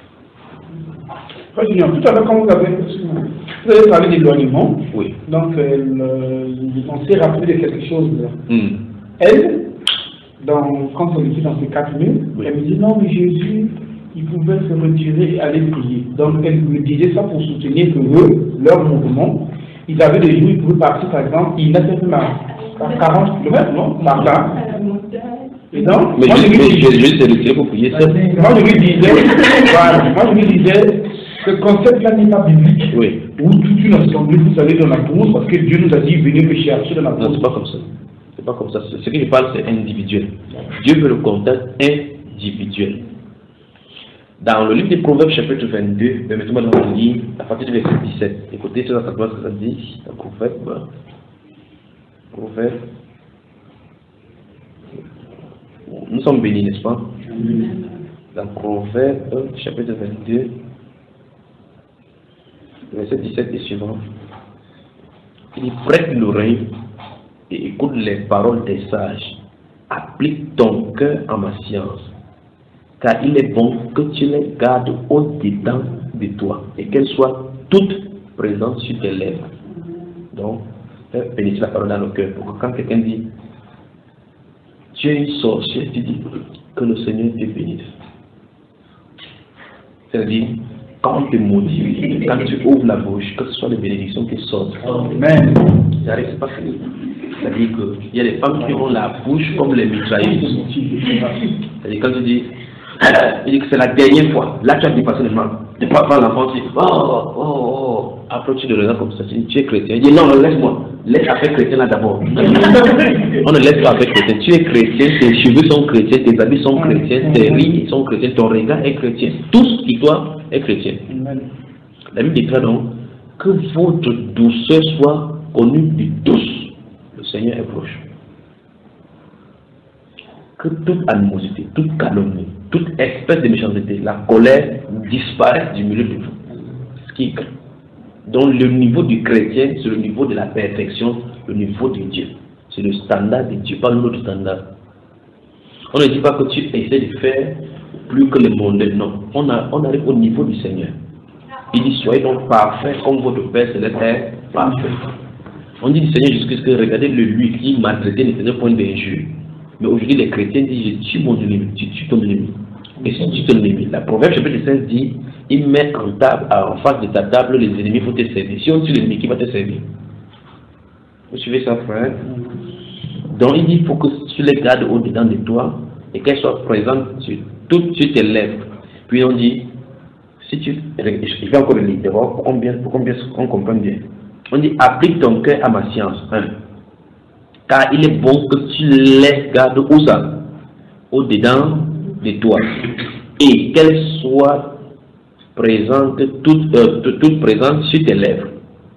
Tout à l'heure, quand vous avez, vous avez parlé d'éloignement, oui. Donc euh, on s'est rappelé de quelque chose. Mm. Elle, dans, quand on était dans ces quatre mille, oui. Elle me dit non, mais Jésus, il pouvait se retirer et aller prier. Donc elle me disait ça pour soutenir que eux, leur mouvement, ils avaient des jours, ils pouvaient partir par exemple, ils n'étaient plus à quarante kilomètres, non, par là. Et donc, mais moi, je lui disais, Jésus s'est retiré pour prier seul. Moi je lui disais, voilà, moi je lui disais, ce concept-là n'est pas biblique. Oui. Où toute une assemblée, vous allez dans la brousse, parce que Dieu nous a dit, venez me chercher dans la brousse. Non, c'est pas comme ça. C'est pas comme ça. Ce que je parle, c'est individuel. Dieu veut le contact individuel. Dans le livre des Proverbes, chapitre vingt-deux, permettez-moi de vous lire à partir du verset dix-sept. Écoutez ce que ça dit dans Proverbe. Proverbe. Nous sommes bénis, n'est-ce pas? Dans Proverbe, chapitre vingt-deux, verset dix-sept et suivant. Il prête l'oreille et écoute les paroles des sages. Applique ton cœur à ma science, car il est bon que tu les gardes au-dedans de toi et qu'elles soient toutes présentes sur tes lèvres. Donc, bénis la parole dans le cœur pour que quand quelqu'un dit tu es une sorcière, tu dis que le Seigneur te bénisse. C'est-à-dire, quand on te maudit, quand tu ouvres la bouche, que ce soit les bénédictions qui sortent. Amen. J'arrive, c'est pas fini. C'est-à-dire qu'il y a des femmes qui ont la bouche comme les mitrailleuses. C'est-à-dire, quand tu dis, il dit que c'est la dernière fois, là tu as dépassé le mal. Tu pas prendre l'enfant, tu dis, oh, oh, oh. Après tu le regardes comme ça, tu dis, tu es chrétien. Il dit, non, non, laisse-moi. Laisse avec chrétien là d'abord. On ne laisse pas avec chrétien. Tu es chrétien, tes cheveux sont chrétiens, tes habits sont chrétiens, tes rides sont chrétiens, ton regard est chrétien. Tout ce qui toi est chrétien. La Bible déclare donc que votre douceur soit connue de tous. Le Seigneur est proche. Que toute animosité, toute calomnie, toute espèce de méchanceté, la colère disparaisse du milieu de vous. Ce qui est donc le niveau du chrétien, c'est le niveau de la perfection, le niveau de Dieu. C'est le standard de Dieu, pas l'autre standard. On ne dit pas que tu essaies de faire plus que le monde, non. On, a, on arrive au niveau du Seigneur. Il dit, soyez donc parfaits comme votre Père Céleste est parfait. On dit du Seigneur Jésus-Christ que regardez le lui qui maltraitait ne tenait point d'injure. Mais aujourd'hui, les chrétiens disent, je tue mon ennemi, tu tues ton ennemi. Et si tu tues ton ennemi, la Proverbe chapitre seize dit, il met en table, en face de ta table, les ennemis pour te servir. Si on tue l'ennemi, qui va te servir? Vous suivez ça, frère? Donc il dit, il faut que tu les gardes au-dedans de toi et qu'elles soient présentes sur toutes sur tes lèvres. Puis on dit, si tu, je vais encore le lire, d'abord, pour combien, pour combien on comprend bien. On dit, applique ton cœur à ma science. Hein. Car il est bon que tu les gardes où ça? Au-dedans de toi. Et qu'elles soient présentes, toutes, euh, toutes présentes sur tes lèvres.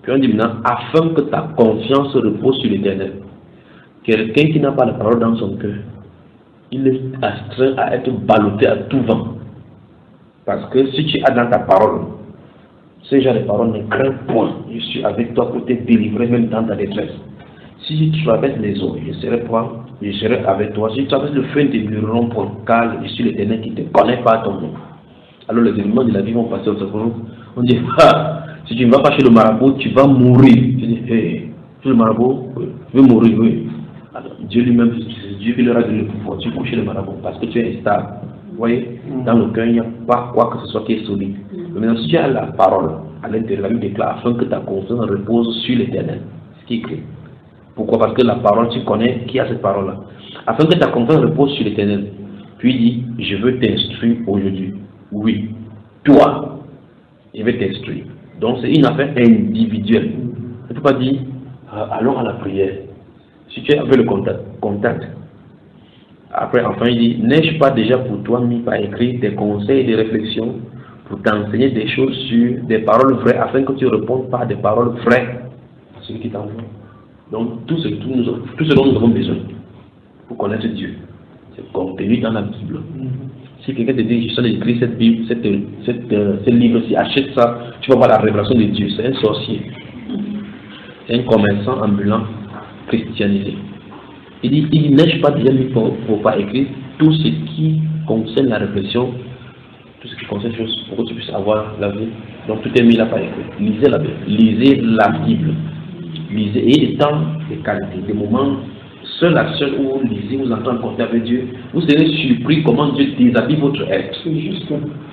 Puis on dit maintenant, afin que ta confiance repose sur l'Éternel. Quelqu'un qui n'a pas la parole dans son cœur, il est astreint à être ballotté à tout vent. Parce que si tu as dans ta parole, ces gens de parole ne craignent point. Je suis avec toi pour te délivrer même dans ta détresse. Si tu traverses les eaux, je serai point, je serai avec toi. Si tu traverses le feu, ils ne brûleront point, car je suis l'Éternel qui ne te connaît pas ton nom. Alors les éléments de la vie vont passer au secours. On dit, ah, si tu ne vas pas chez le marabout, tu vas mourir. Tu dis, hey, chez le marabout, oui, je vais mourir, oui. Alors, Dieu lui-même, Dieu qui leur a donné le pouvoir, tu couches chez le marabout parce que tu es instable. Vous voyez, dans le cœur, il n'y a pas quoi que ce soit qui est solide. Mais maintenant, si tu as la parole à l'intérieur, la Bible déclare afin que ta confiance repose sur l'Éternel. Ce qui est écrit. Pourquoi? Parce que la parole, tu connais qui a cette parole-là. Afin que ta confiance repose sur l'Éternel. Puis il dit, je veux t'instruire aujourd'hui. Oui, toi, je vais t'instruire. Donc c'est une affaire individuelle. Tu ne peux pas dire, allons à la prière. Si tu es avec le contact, contact. Après, enfin, il dit, n'ai-je pas déjà pour toi mis par écrit des conseils et des réflexions pour t'enseigner des choses sur des paroles vraies, afin que tu répondes par des paroles vraies à celui qui t'envoie. Donc, tout ce, tout, nous, tout ce dont nous avons besoin pour connaître Dieu, c'est contenu dans la Bible. Si quelqu'un te dit, je suis écrit cette Bible, cette, cette, euh, ce livre-ci, achète ça, tu vas voir la révélation de Dieu. C'est un sorcier. C'est un commerçant ambulant christianisé. Il dit, il n'ai-je pas déjà mis pour, pour pas écrire tout ce qui concerne la réflexion, tout ce qui concerne les choses pour que tu puisses avoir la vie. Donc tout est mis là par écrit. Lisez la Bible. Lisez la Bible. Lisez. Et des temps de qualité, des moments seul à seul où vous lisez, vous entendez compter avec Dieu, vous serez surpris comment Dieu déshabille votre être. C'est juste.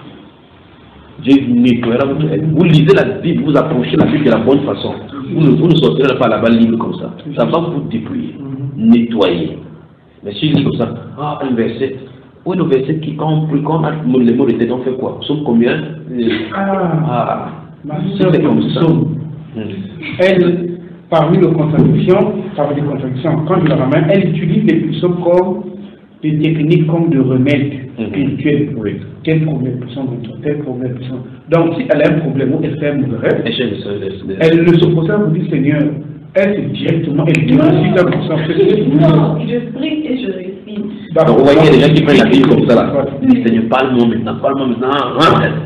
Dieu nettoiera votre être. Vous lisez la Bible, vous approchez la Bible de la bonne façon. Vous ne, vous ne sortirez pas là-bas libre comme ça. Ça va vous dépouiller, nettoyer. Mais si je lis comme ça, ah, un verset. Oui, le verset qui, quand on, quand on a les mots de tête, on fait quoi? Nous sommes combien? Ah, ah. Ma soeur, c'est comme ça. Mmh. Elle, parmi les contradictions, parmi les contradictions, quand je la ramène, elle utilise les psaumes comme des techniques comme de remède spirituel. Mm -hmm. Oui. Tel problème, psaume vingt-trois, tel problème, psaume. Donc, si elle a un problème où elle fait un mauvais rêve, elle ne se pose pas pour dire Seigneur, elle c'est directement, elle dit aussi dans le sens. Non, je prie et je récite. Donc, vous voyez les gens qui prennent la Bible comme ça là. Seigneur, parle-moi maintenant, parle-moi maintenant.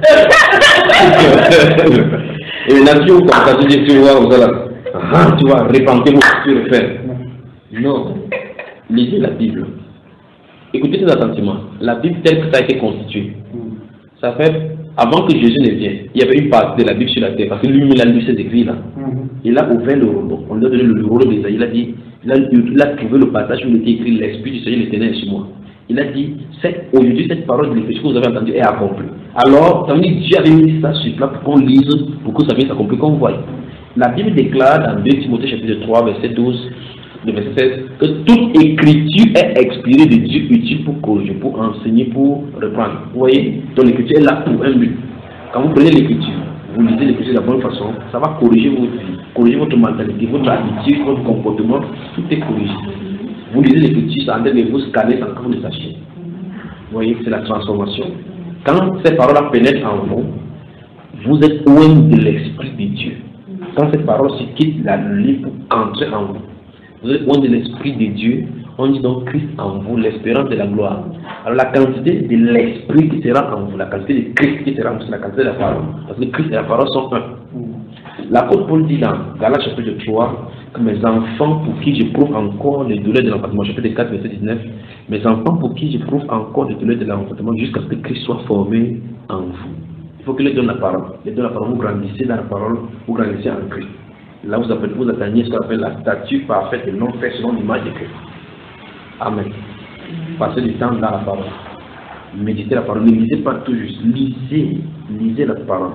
Et maintenant, tu comme ça, tu dis, tu vois, comme ça là. Ah, tu vas répandre tu le faire. Non. Lisez la Bible. Écoutez très attentivement. La Bible telle que ça a été constituée. Ça fait, avant que Jésus ne vienne, il y avait une partie de la Bible sur la terre. Parce que lui, il a lu ses écrits là. Il a ouvert le rouleau. On lui a donné le rouleau d'Ésaïe. Il a dit, il a, il a trouvé le passage où il était écrit l'Esprit du Seigneur l'Éternel est sur moi. Il a dit, aujourd'hui, cette parole de l'Esprit que vous avez entendue est accomplie. Alors, ça veut dire que Dieu avait mis ça sur là pour qu'on lise, pour que ça vienne s'accomplir, qu'on voit. La Bible déclare dans deux Timothée chapitre trois, verset douze, le verset seize, que toute écriture est expirée de Dieu, utile pour corriger, pour enseigner, pour reprendre. Vous voyez? Donc l'écriture est là pour un but. Quand vous prenez l'écriture, vous lisez l'écriture de la bonne façon, ça va corriger votre vie, corriger votre mentalité, votre attitude, votre comportement, tout est corrigé. Vous lisez l'écriture, ça entraîne de vous scanner sans que vous le sachiez. Vous voyez? C'est la transformation. Quand ces paroles pénètrent en vous, vous êtes loin de l'Esprit de Dieu. Quand cette parole se quitte la livre pour entrer en vous, vous êtes loin de l'Esprit de Dieu. On dit donc Christ en vous, l'espérance de la gloire. Alors la quantité de l'Esprit qui sera en vous, la quantité de Christ qui sera en vous, c'est la quantité de la parole. Parce que Christ et la parole sont un. L'apôtre Paul dit dans Galates chapitre trois que mes enfants pour qui j'éprouve encore les douleurs de l'enfantement, chapitre quatre, verset dix-neuf, mes enfants pour qui j'éprouve encore les douleurs de l'enfantement jusqu'à ce que Christ soit formé en vous. Il faut qu'il leur donne la parole. Il donne la parole, vous grandissez dans la parole, vous grandissez en Christ. Là, vous, appelez, vous atteignez ce qu'on appelle la statue parfaite et non faite selon l'image de Christ. Amen. Passez du temps dans la parole. Méditez la parole. Ne lisez pas tout juste. Lisez. Lisez la parole.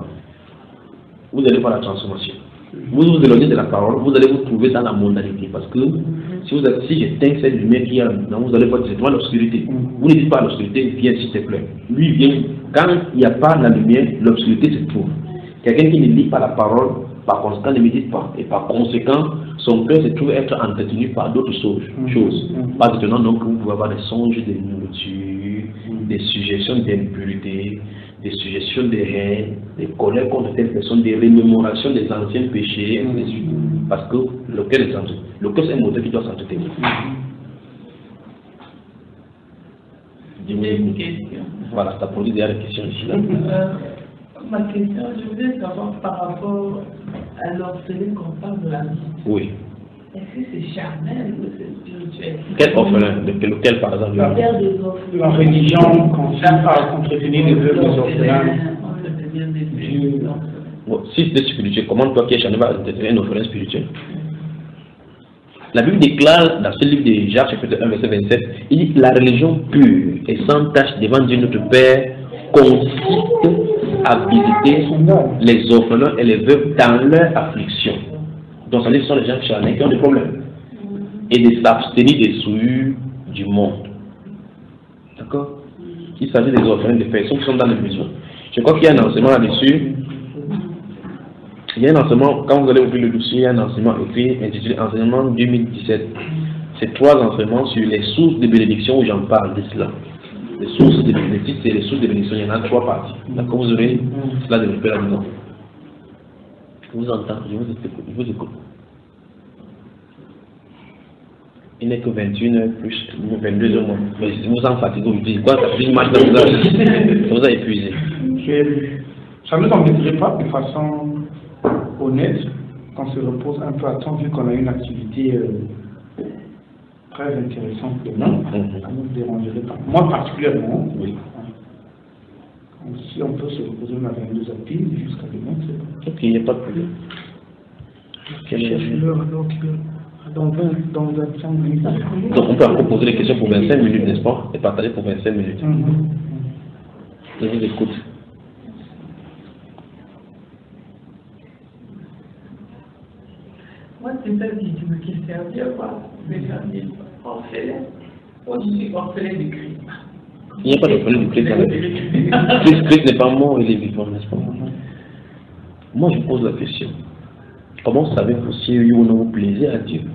Vous allez voir la transformation. Vous vous éloignez de la parole, vous allez vous trouver dans la mondanité. Parce que si, vous avez, si j'éteins cette lumière qui est là, vous allez voir directement l'obscurité. Vous ne dites pas à l'obscurité, viens s'il te plaît. Lui vient. Quand il n'y a pas la lumière, l'obscurité se trouve. Quelqu'un qui ne lit pas la parole, par conséquent, ne médite pas. Et par conséquent, son cœur se trouve être entretenu par d'autres choses. Mmh. Pas étonnant donc que vous pouvez avoir des songes de nourriture, des suggestions d'impureté, des suggestions de haine, des colères contre telle personne, des remémorations des anciens péchés, et ainsi de suite. Parce que le cœur est centré. Le cœur, c'est un moteur qui doit s'entretenir. J'ai une question. Voilà, ça produit derrière la question ici. Là. Euh, ma question, je voulais savoir par rapport à l'orphelin qu'on parle de la vie. Oui. Est-ce que c'est charnel ou c'est spirituel? Quel orphelin? De lequel, par exemple? La, Père des orphelins. la religion consiste à entretenir les vœux des orphelins. Entretenir des vœux. Bon, si c'est spirituel, comment toi qui es charnel vas entretenir un orphelin spirituel? La Bible déclare dans ce livre de Jacques, chapitre un, verset vingt-sept, il dit que la religion pure et sans tache devant Dieu notre Père consiste à visiter les orphelins et les veuves dans leur affliction. Donc, ça veut dire que ce sont les gens charnels qui ont des problèmes. Et de s'abstenir des souillures du monde. D'accord? Il s'agit des orphelins, des personnes qui sont dans les prisons. Je crois qu'il y a un enseignement là-dessus. Il y a un enseignement, quand vous allez ouvrir le dossier, il y a un enseignement écrit intitulé Enseignement deux mille dix-sept. C'est trois enseignements sur les sources de bénédiction où j'en parle de cela. Les sources de bénédiction, c'est les sources de bénédiction, il y en a trois parties. D'accord, vous aurez cela développé là-dedans. Je vous entends, je vous écoute. Je vous écoute. Il n'est que vingt et une heures plus, vingt-deux heures moins. Vous vous en fatiguez aujourd'hui. Quoi, ça fait une marche dans vous a, ça vous a épuisé. Ça ne nous embêterait pas de façon honnête qu'on se repose un peu à temps vu qu'on a une activité euh, très intéressante demain. Mm-hmm. Ça ne nous dérangerait pas. Moi particulièrement, oui. Si on peut se reposer à vingt-deux heures pile jusqu'à demain, c'est bon. Ok, il n'y a pas de problème. Quelle heure alors dans vingt, dans vingt-cinq minutes. Donc on peut encore poser des questions pour vingt-cinq minutes, n'est-ce pas? Et partager pour vingt-cinq minutes. Mm-hmm. Je vous écoute. Moi, c'est ça qui me question. Dieu, quoi. Mais j'en ai orphelin. Moi, je suis orphelin de Christ. Il n'y a pas d'orphelin de Christ dans la Bible. Christ, Christ n'est pas mort, il est vivant, n'est-ce pas? Moi, je pose la question. Comment savez-vous si vous ne vous plaisez à Dieu?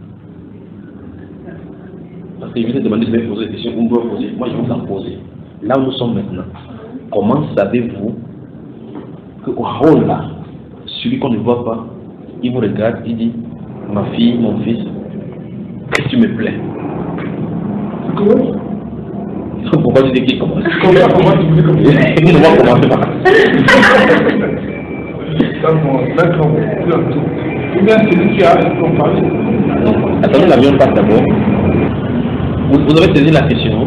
Parce que je vous ai demandé de me poser des questions, vous me poser. Moi, je vais vous en poser. Là où nous sommes maintenant, comment savez-vous qu'au rôle là, celui qu'on ne voit pas, il vous regarde, il dit, ma fille, mon fils, que tu me plais? Pourquoi tu dis qu'il commence? Comment tu dis comme ça? On va commencer par là. Ou bien c'est lui qui a qu'on parle. Attendez, l'avion passe d'abord. Vous, vous avez saisi la question.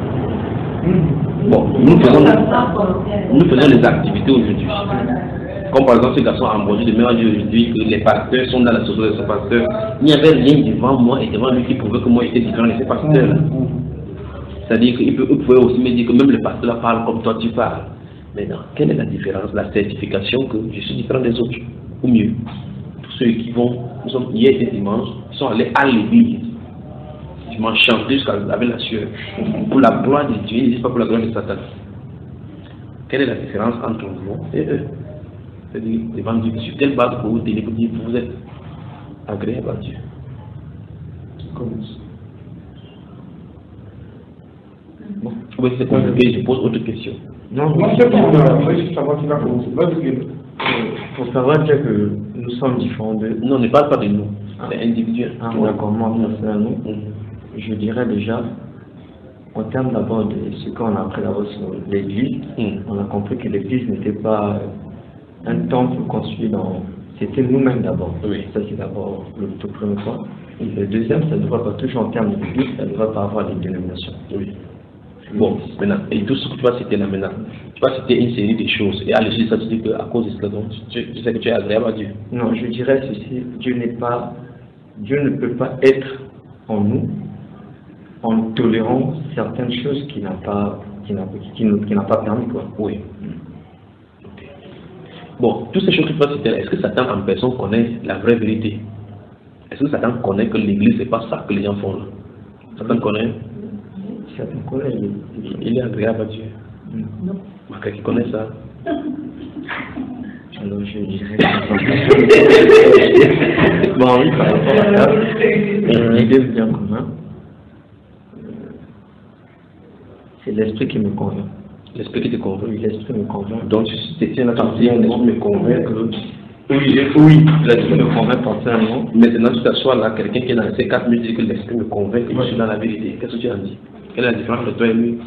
Bon, nous faisons, nous faisons les activités aujourd'hui. Comme par exemple ce garçon a embauché de meilleurs aujourd'hui que les pasteurs sont dans la société de ce pasteur. Il n'y avait rien devant moi et devant lui qui prouvait que moi j'étais différent de ces pasteurs. C'est-à-dire qu'il pouvait aussi me dire que même le pasteur parle comme toi tu parles. Maintenant, quelle est la différence? La certification que je suis différent des autres. Ou mieux, tous ceux qui vont, nous sommes hier et dimanche, ils sont allés à l'église. Ils m'ont chanté jusqu'à laver la sueur. Pour la gloire de Dieu, ils ne disent pas pour la gloire de Satan. Quelle est la différence entre nous et eux? C'est-à-dire, devant Dieu, sur quelle base pour vous tenir pour dire que vous êtes agréable à Dieu? Commence. Bon, oui, c'est compliqué, je pose autre question. Non, Moi, c'est pour savoir qui va commencer. Vas-y. pour savoir dire que nous sommes différents d'eux. Non, ne parle pas de nous, c'est individuel. Ah, d'accord, moi, personnellement, Mm. je dirais déjà, en termes d'abord de ce qu'on a appris d'abord sur l'église, Mm. on a compris que l'église n'était pas un temple construit dans. C'était nous-mêmes d'abord. Oui. Ça, c'est d'abord le tout premier point. Et le deuxième, ça ne devrait pas, toujours en termes d'église, ça ne devrait pas avoir des dénominations. Oui. Bon, maintenant, et tout ce que tu vas citer là maintenant, tu vas citer une série de choses, et à l'issue ça te dit qu'à cause de cela, donc, tu, tu sais que tu es agréable à Dieu. Non, je dirais ceci, Dieu n'est pas, Dieu ne peut pas être en nous en tolérant certaines choses qu'il n'a pas, qui n'a, qui, nous- qui n'a pas permis, quoi. Oui. Ok. Bon, toutes ces choses que tu vas citer là, est-ce que Satan en personne connaît la vraie vérité? Est-ce que Satan connaît que l'église, c'est pas ça que les gens font là? Satan connaît? Certains collègues, Il, il est agréable à Dieu. non. Malgré qu'il connaît ça. Alors je dirais bon oui, par rapport à ça, l'idée bien commun, C'est l'esprit qui me convainc. L'esprit qui te convainc. Oui, l'esprit me convainc. Donc tu te tiens là, tu dis, l'esprit me convainc que... Oui, oui, l'esprit me convainc personnellement. Maintenant, tu t'assois là, quelqu'un qui est dans ces quatre minutes dit que l'esprit me convainc que je suis dans la vérité. Qu'est-ce que tu en dis? Quelle est la différence entre toi et lui?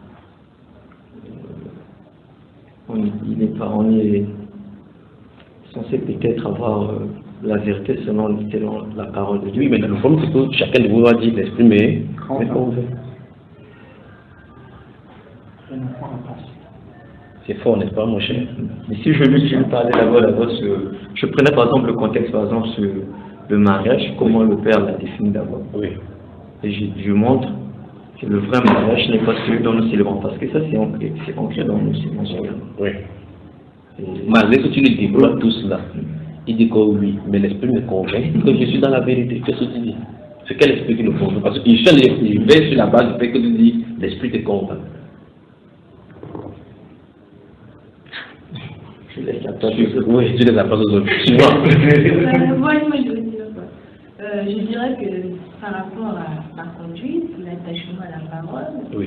On, il est pas, on est censé peut-être avoir euh, la vérité selon, selon la parole de Dieu. Oui, mais le problème c'est que chacun de vous va dire l'esprit me convainc. C'est fort, n'est-ce pas, mon cher? Mais si je lui, je lui parlais d'abord, d'abord sur, je prenais par exemple le contexte, par exemple, sur le mariage, comment le père l'a défini d'abord. Oui. Et je, je montre que le vrai mariage n'est pas celui dont nous célébrons, parce que ça, c'est ancré, c'est ancré dans nous, c'est ancré. Oui. Et malgré que tu lui déploies tout cela, il dit que oui, mais l'esprit me convainc que je suis dans la vérité. Qu'est-ce que tu dis? C'est quel esprit qui le convainc? Parce qu'il va sur la base du fait que tu dis l'esprit te convainc. Je laisse la place. Oui, tu laisses la place aux autres. Souvent. Euh, moi, moi, je veux dire quoi. Euh, je dirais que par rapport à ma conduite, l'attachement à la parole. Oui.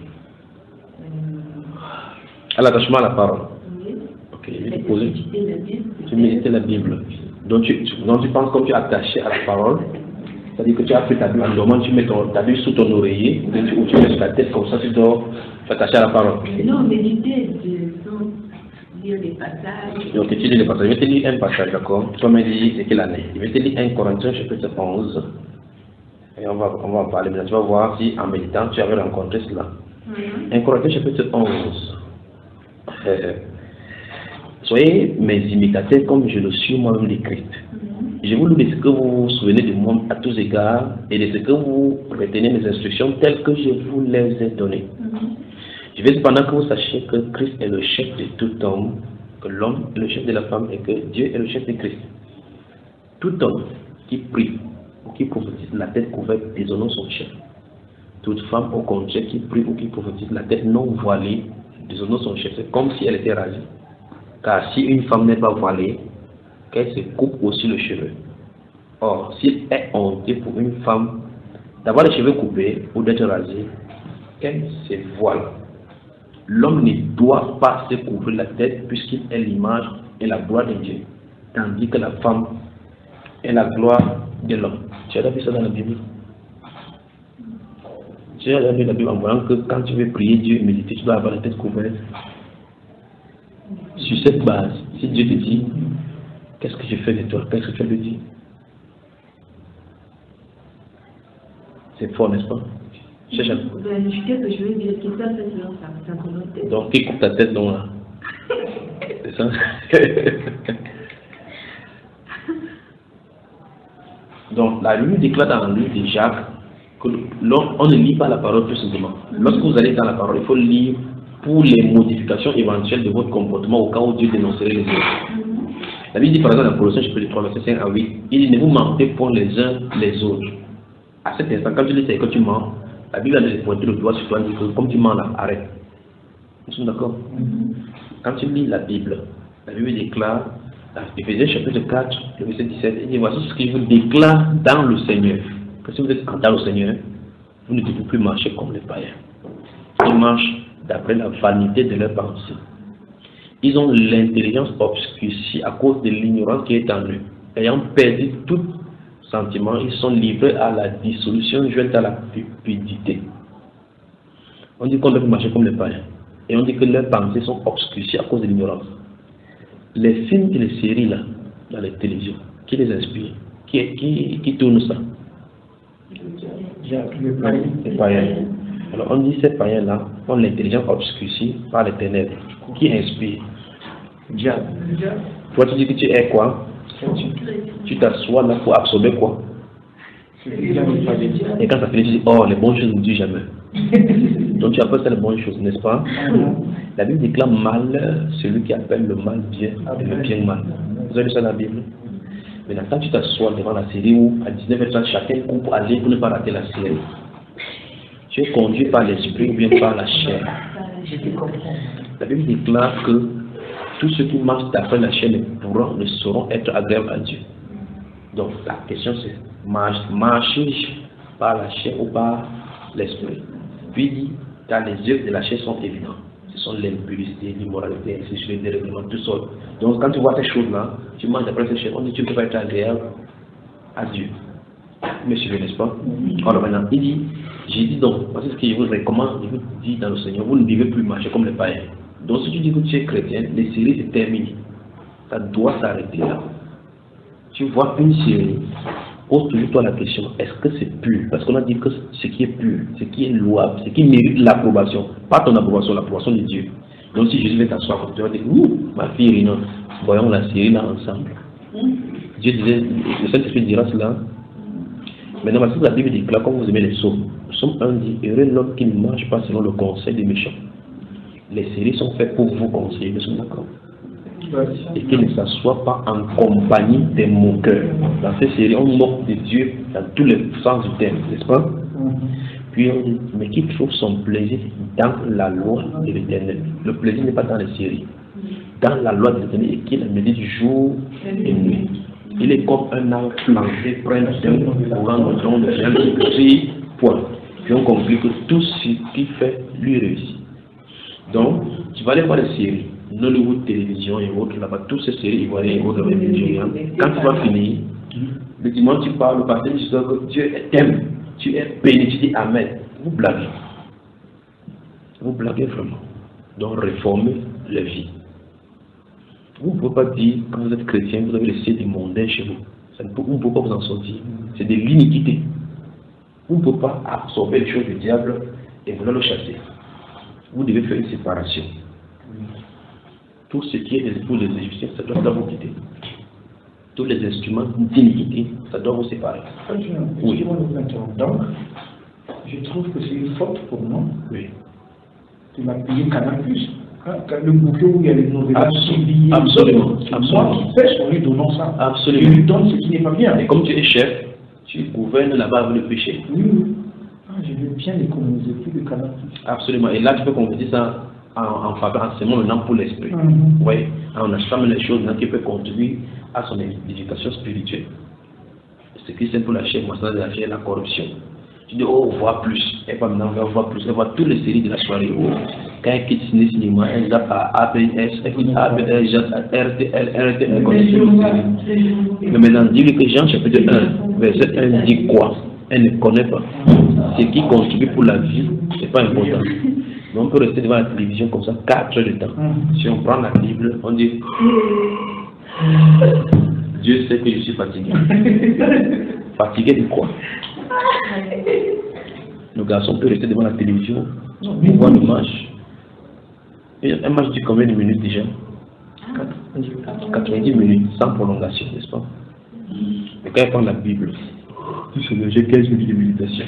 Euh, À l'attachement à la parole. oui. Ok, je vais te poser. Méditer la Bible. Tu méditais la Bible. Donc tu, tu, donc tu penses comme tu es attaché à la parole. C'est-à-dire que tu as pris ta Bible en dormant, tu mets ton, ta Bible sous ton oreiller, ou tu, ou tu mets sur ta tête comme ça, tu dors, tu es attaché à la parole. Non, méditer, c'est sans lire les passages. Donc tu lis les passages. Je vais te lire un passage, d'accord? Tu vas me dire c'est quelle année. Je vais te lire un Corinthiens chapitre onze. Et on va, on va en parler maintenant. Tu vas voir si en méditant tu avais rencontré cela. Mm-hmm. un Corinthiens chapitre onze. Euh, soyez mes imitateurs comme je le suis moi-même de Christ. Je vous loue de ce que vous vous souvenez de moi à tous égards et de ce que vous retenez mes instructions telles que je vous les ai données. Je veux cependant que vous sachiez que Christ est le chef de tout homme, que l'homme est le chef de la femme et que Dieu est le chef de Christ. Tout homme qui prie ou qui prophétise la tête couverte déshonore son chef. Toute femme au contraire qui prie ou qui prophétise la tête non voilée déshonore son chef. C'est comme si elle était rasée. Car si une femme n'est pas voilée, qu'elle se coupe aussi le cheveu. Or, s'il est honteux pour une femme d'avoir les cheveux coupés ou d'être rasée, qu'elle se voile. L'homme ne doit pas se couvrir la tête puisqu'il est l'image et la gloire de Dieu, tandis que la femme est la gloire de l'homme. Tu as déjà vu ça dans la Bible? Tu as déjà vu la Bible en voyant que quand tu veux prier Dieu et méditer, tu dois avoir la tête couverte. Sur cette base, si Dieu te dit, qu'est-ce que je fais de toi? Qu'est-ce que tu as lui dire? C'est fort, n'est-ce pas? Cherche un peu. Ben, je sais que je veux dire que ça, c'est selon sa, sa volonté. Donc, qui coupe ta tête donc là? C'est ça? Donc, la Bible déclare dans le livre de Jacques que l'homme, on ne lit pas la parole tout simplement. Lorsque vous allez dans la parole, il faut lire pour les modifications éventuelles de votre comportement au cas où Dieu dénoncerait les autres. La Bible dit par exemple dans Colossiens chapitre trois, verset cinq à huit, il dit ne vous mentez point les uns les autres. À cet instant, quand tu dis que tu mens, la Bible a pointé le doigt sur toi et dit que comme tu mens là, arrête. Nous sommes d'accord? Quand tu lis la Bible, la Bible déclare, dans Éphésiens chapitre quatre, le verset dix-sept, il dit voici ce que je vous déclare dans le Seigneur. Que si vous êtes dans le Seigneur, vous ne devez plus marcher comme les païens. Ils marchent d'après la vanité de leurs pensées. Ils ont l'intelligence obscurcie à cause de l'ignorance qui est en eux. Ayant perdu tout sentiment, ils sont livrés à la dissolution jointe à la cupidité. On dit qu'on doit marcher comme les païens. Et on dit que leurs pensées sont obscurcies à cause de l'ignorance. Les films et les séries là, dans les télévisions, qui les inspirent? Qui, qui, qui tourne ça? Les païens. Alors on dit ces païens-là ont l'intelligence obscurcie par les ténèbres. Qui inspire? Diable. Toi tu dis que tu es quoi? Tu t'assois là pour absorber quoi? Et quand ça finit, tu dis oh les bonnes choses ne durent jamais. Donc tu appelles ça les bonnes choses, n'est-ce pas? La Bible déclare mal celui qui appelle le mal bien et le bien mal. Vous avez lu ça dans la Bible? Maintenant quand tu t'assois devant la série où à dix-neuf heures trente chacun coupe pour aller pour ne pas rater la série, tu es conduit par l'esprit ou bien par la chair. La Bible déclare que tous ceux qui marchent d'après la chair ne pourront, ne sauront être agréables à Dieu. Donc la question c'est marcher par la chair ou par l'esprit. Puis il dit car les œuvres de la chair sont évidentes. Ce sont l'impudicité, l'immoralité, les dérèglements, tout ça. Donc quand tu vois ces choses-là, tu manges après ces choses, on dit tu ne peux pas être agréable à Dieu. Monsieur, n'est-ce pas? Alors maintenant, il dit, j'ai dit donc, voici ce que je vous recommande, je vous dis dans le Seigneur, vous ne devez plus marcher comme les païens. Donc si tu dis que tu es chrétien, les séries c'est terminé. Ça doit s'arrêter là. Tu vois une série, pose toujours toi la question, est-ce que c'est pur? Parce qu'on a dit que ce qui est pur, ce qui est louable, ce qui mérite l'approbation, pas ton approbation, l'approbation de Dieu. Donc si Jésus va t'asseoir, tu vas dire, ouh, ma fille, non, voyons la série là ensemble. Dieu disait, le Saint-Esprit dira cela. Maintenant, parce que la Bible déclare, comme vous aimez les psaumes, le psaume un dit, heureux l'homme qui ne marche pas selon le conseil des méchants. Les séries sont faites pour vous conseiller, nous sommes d'accord? Et qu'il ne s'assoit pas en compagnie des moqueurs. Dans ces séries, on moque de Dieu dans tous les sens du terme, n'est-ce pas? Puis on dit, mais qui trouve son plaisir dans la loi de l'Éternel. Le plaisir n'est pas dans les séries. Dans la loi de l'Éternel, et qu'il médite du jour et nuit. Il est comme un arbre planté près d'un courant de tronc de gel, point. Puis on conclut que tout ce qu'il fait lui réussit. Donc, tu vas aller voir les séries. Nollywood télévision et autres, là-bas, toutes ces séries ivoiriennes et autres, quand tu vas finir, le dimanche tu parles, le pasteur tu dis que Dieu t'aime, tu es béni, tu dis Amen. Vous blaguez. Vous blaguez vraiment. Donc réformez la vie. Vous ne pouvez pas dire, quand vous êtes chrétien, vous avez laissé des mondains chez vous. Ça ne peut, vous ne pouvez pas vous en sortir. C'est de l'iniquité. Vous ne pouvez pas absorber les choses du diable et vouloir le chasser. Vous devez faire une séparation. Tout ce qui est des épouses des Égyptiens, ça doit vous quitter. Tous les instruments d'iniquité, ça doit vous séparer. Oui. Donc, je trouve que c'est une faute pour moi. Oui. Tu m'as payé Canal plus. Le bouquet où il y a les nouvelles. Absolument. Absolument. Absolument. Moi qui pêche en lui donnant ça. Absolument. Je lui donne ce qui n'est pas bien. Et comme tu es chef, tu gouvernes là-bas avec le péché. Oui, oui. Ah, je veux bien économiser plus de Canal plus. Absolument. Et là, tu peux convertir ça en, en faveur, en semant le nom pour l'esprit. Mm-hmm. Oui. En achetant les choses qui peuvent contribuer à son éducation spirituelle. Ce qui c'est pour la chair, moi, ça, la chair, la corruption. Tu dis, oh, on voit plus. Et pas maintenant, on voit plus. On voit toutes les séries de la soirée. Oh. Quand elle quitte Ciné Cinéma, elle zappe à A B S, elle quitte A B S, R T L, R T L, mais maintenant, dis-lui que Jean chapitre un, verset un dit quoi? Elle ne connaît pas. Ce qui contribue pour la vie, ce n'est pas important. Mais on peut rester devant la télévision comme ça quatre heures de temps. Si on prend la Bible, on dit Dieu sait que je suis fatigué. Fatigué de quoi? Le garçon peut rester devant la télévision pour voir le match. Et un match dure combien de minutes déjà? quatre-vingt-dix minutes, sans prolongation, n'est-ce pas? Mais quand il prend la Bible, j'ai quinze minutes de méditation.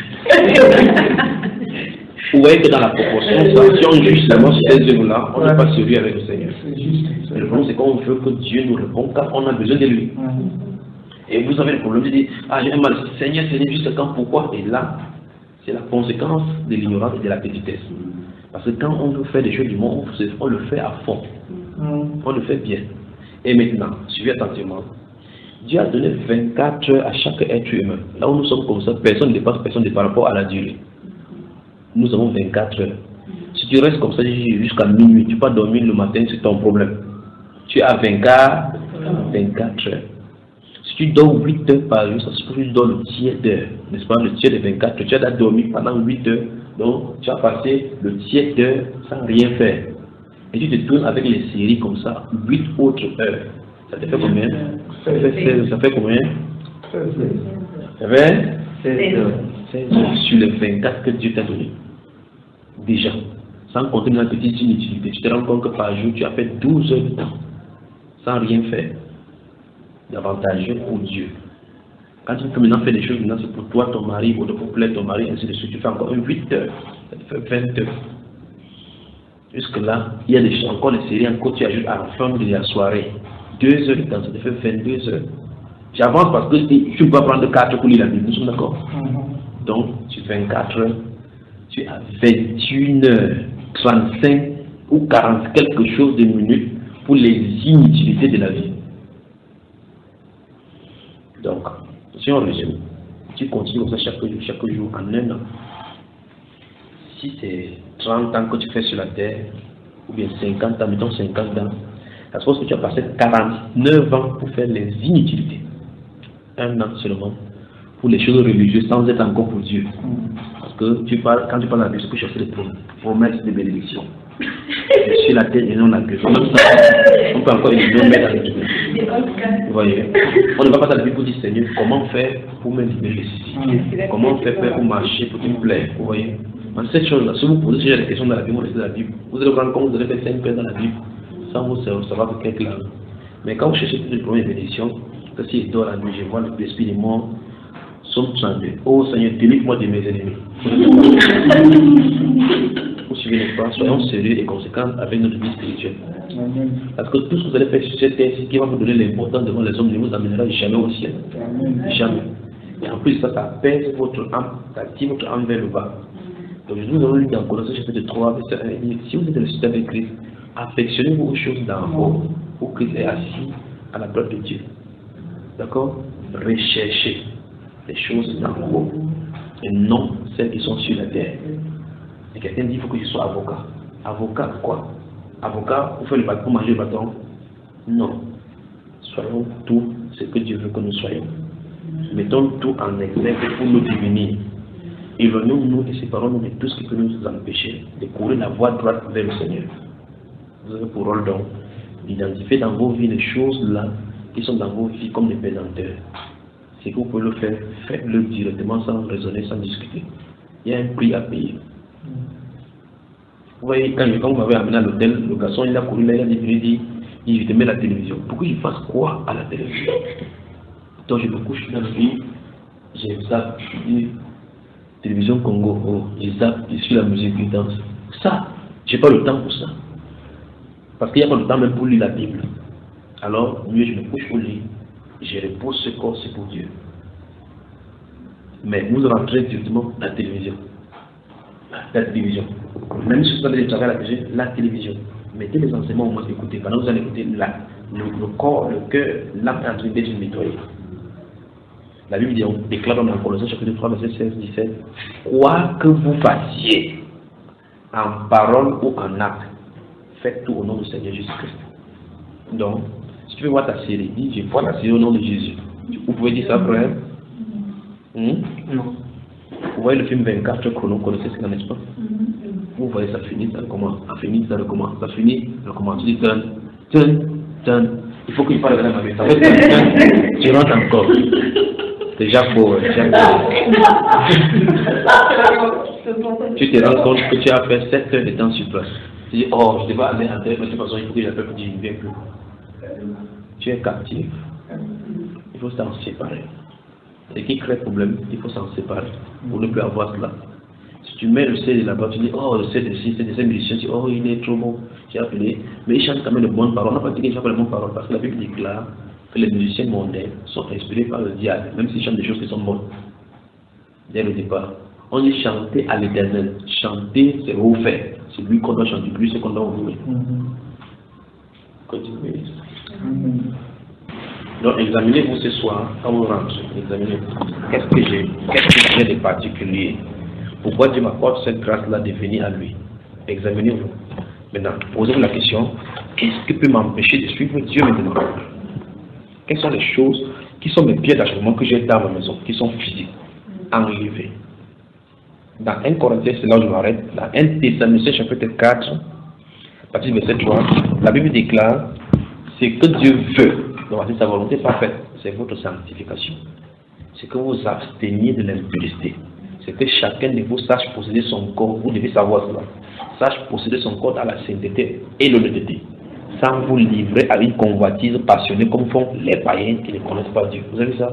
Vous voyez que dans la proportion, si on juge seulement sur ces œuvres-là, on n'est pas sérieux avec le Seigneur. Mais le problème, c'est qu'on veut que Dieu nous réponde car on a besoin de lui. Et vous avez le problème de dire, ah j'ai un mal, Seigneur, Seigneur, juste quand, pourquoi? Et là, c'est la conséquence de l'ignorance et de la petitesse. Parce que quand on veut faire des choses du monde, on le fait à fond. On le fait bien. Et maintenant, suivez attentivement. Dieu a donné vingt-quatre heures à chaque être humain. Là où nous sommes comme ça, personne ne dépasse personne par rapport à la durée. Nous avons vingt-quatre heures. Si tu restes comme ça jusqu'à minuit, tu ne peux pas dormir le matin, c'est ton problème. Tu as vingt-quatre, vingt-quatre heures. Si tu dors huit heures par jour, ça se peut que tu dors le tiers d'heure, n'est-ce pas? Le tiers de vingt-quatre heures. Tu as dormi pendant huit heures, donc tu as passé le tiers d'heure sans rien faire. Et tu te tournes avec les séries comme ça, huit autres heures. Ça te fait combien? Ça fait seize. Ça fait combien? Ça fait seize heures. seize heures sur les vingt-quatre que Dieu t'a donné. Déjà. Sans compter la petite inutilité. Tu te rends compte que par jour, tu as fait douze heures de temps. Sans rien faire. D'avantageux pour Dieu. Quand tu peux maintenant faire des choses, maintenant c'est pour toi, ton mari, ou pour plaire ton mari, ainsi de suite. Tu fais encore une huit heures. Ça te fait vingt heures. Jusque là, il y a des choses, encore les séries, encore tu ajoutes à la fin de la soirée. Deux heures de temps, ça te fait vingt-deux heures. Tu avances parce que tu ne peux pas prendre quatre pour lire la Bible, nous sommes d'accord? Mm-hmm. Donc, tu fais vingt-quatre heures, tu as vingt et une heures, trente-cinq ou quarante quelque chose de minutes pour les inutilités de la vie. Donc, si on résume, tu continues comme ça chaque jour, chaque jour, en un an. si c'est trente ans que tu fais sur la terre, ou bien cinquante ans, mettons cinquante ans, ça suppose que tu as passé quarante-neuf ans pour faire les inutilités. Un an seulement pour les choses religieuses sans être encore pour Dieu. Parce que tu parles, quand tu parles à Dieu, c'est pour chercher des promesses de bénédiction. Je suis la terre et non la Dieu. On peut encore éliminer mettre avec Dieu. Vous voyez, on ne va pas à la Bible pour dire Seigneur, comment faire pour me libérer ici? Comment faire pour marcher, pour te plaire? Vous voyez, dans cette chose-là, si vous posez des questions dans la Bible, vous la Bible, vous allez prendre compte, vous allez faire cinq paix dans la Bible, sans vous savoir que quelqu'un. Mais quand vous cherchez toutes les premières bénédictions, que si je dors la nuit, je vois l'esprit des morts, Somme trente-deux. Oh Seigneur, délivre-moi de mes ennemis. Vous suivez les pas, soyons sérieux et conséquents avec notre vie spirituelle. Parce que tout ce que vous allez faire sur cette terre, ce qui va vous donner l'importance devant les hommes, ne vous amènera jamais au ciel. Jamais. Et en plus, ça, ça pèse votre âme, ça tire votre âme vers le bas. Donc, nous avons lu dans Colossiens chapitre trois, verset un, il dit, si vous êtes ressuscité avec Christ, affectionnez-vous aux choses d'en haut, où Christ est assis à la droite de Dieu. D'accord? Recherchez les choses d'en haut et non celles qui sont sur la terre. Et quelqu'un dit il faut que je sois avocat. Avocat quoi? Avocat pour faire le bâton, pour manger le bâton? Non. Soyons tout ce que Dieu veut que nous soyons. Mettons tout en exergue pour nous devenir. Éloignons-nous et séparons-nous de tout ce qui peut nous empêcher de courir la voie droite vers le Seigneur. Vous avez pour rôle donc d'identifier dans vos vies les choses là qui sont dans vos vies comme des pesanteurs. C'est que vous pouvez le faire, faites-le directement sans raisonner, sans discuter. Il y a un prix à payer. Vous voyez, quand, quand vous m'avez amené à l'hôtel, le garçon il a couru là, il a dit, il dit, il te met la télévision. Pourquoi il fasse quoi à la télévision? Donc je me couche dans le lit, j'ai zappe, je dis, télévision Congo, oh, je zappe, je suis la musique qui danse. Ça, j'ai pas le temps pour ça. Parce qu'il n'y a pas le temps même pour lire la Bible. Alors, mieux je me couche au lit. Je repose ce corps, c'est pour Dieu. Mais vous rentrez directement dans la télévision. La télévision. Même si vous allez travailler à la télévision, la télévision. Mettez les enseignements au moins écouter. Pendant que vous allez écouter, la, le, le corps, le cœur, l'âme est en train d'être nettoyée. La Bible dit, on déclare dans Colossiens chapitre trois, verset seize, dix-sept, quoi que vous fassiez, en parole ou en acte, faites tout au nom du Seigneur Jésus-Christ. Donc, si tu veux voir ta série, dis, je vois la série au nom de Jésus. Vous pouvez dire ça après? Hmm? Non. Vous voyez le film vingt-quatre chronos, vous connaissez ce n'est-ce pas? Vous voyez ça finit, ça recommence, ça finit, ça recommence, ça finit, ça recommence. Tu dis, turn, turn, turn. Il faut que tu parles de la même ça. Tu rentres encore. C'est Jacques Beau, Jacques Beau. Tu te rends compte que tu as fait sept heures de temps sur place. Tu dis, oh, je devais aller en terre, mais de toute façon, il faut que j'appelle pour dire, je ne viens plus. Tu es captif. Il faut s'en séparer. Ce qui crée problème, il faut s'en séparer pour ne plus avoir cela. Si tu mets le C D là-bas, tu dis, oh, le C D ci, c'est des musiciens, tu dis, oh, il est trop bon, j'ai appelé. Mais ils chantent quand même de bonnes paroles. On n'a pas dit qu'ils chantent de bonnes paroles parce que la Bible déclare que les musiciens mondains sont inspirés par le diable, même s'ils chantent des choses qui sont bonnes. Dès le départ, on dit chanter à l'éternel. Chanter, c'est refaire. C'est lui qu'on doit chanter, plus c'est qu'on doit ouvrir. Continuez. Donc, examinez-vous ce soir, quand vous rentrez, examinez-vous. Qu'est-ce que j'ai Qu'est-ce que j'ai de particulier? Pourquoi Dieu m'apporte cette grâce-là de venir à lui? Examinez-vous. Maintenant, posez-vous la question, qu'est-ce qui peut m'empêcher de suivre Dieu maintenant? Quelles sont les choses qui sont mes pieds d'achèvement que j'ai dans ma maison, qui sont physiques, enlevées? Dans un Corinthiens, c'est là où je m'arrête. Dans un Thessaloniciens chapitre quatre, à partir du verset trois, la Bible déclare ce que Dieu veut. Donc, c'est sa volonté parfaite, c'est votre sanctification. C'est que vous absteniez de l'impudicité. C'est que chacun de vous sache posséder son corps, vous devez savoir cela. Sache posséder son corps dans la sainteté et l'honnêteté, sans vous livrer à une convoitise passionnée comme font les païens qui ne connaissent pas Dieu. Vous avez ça?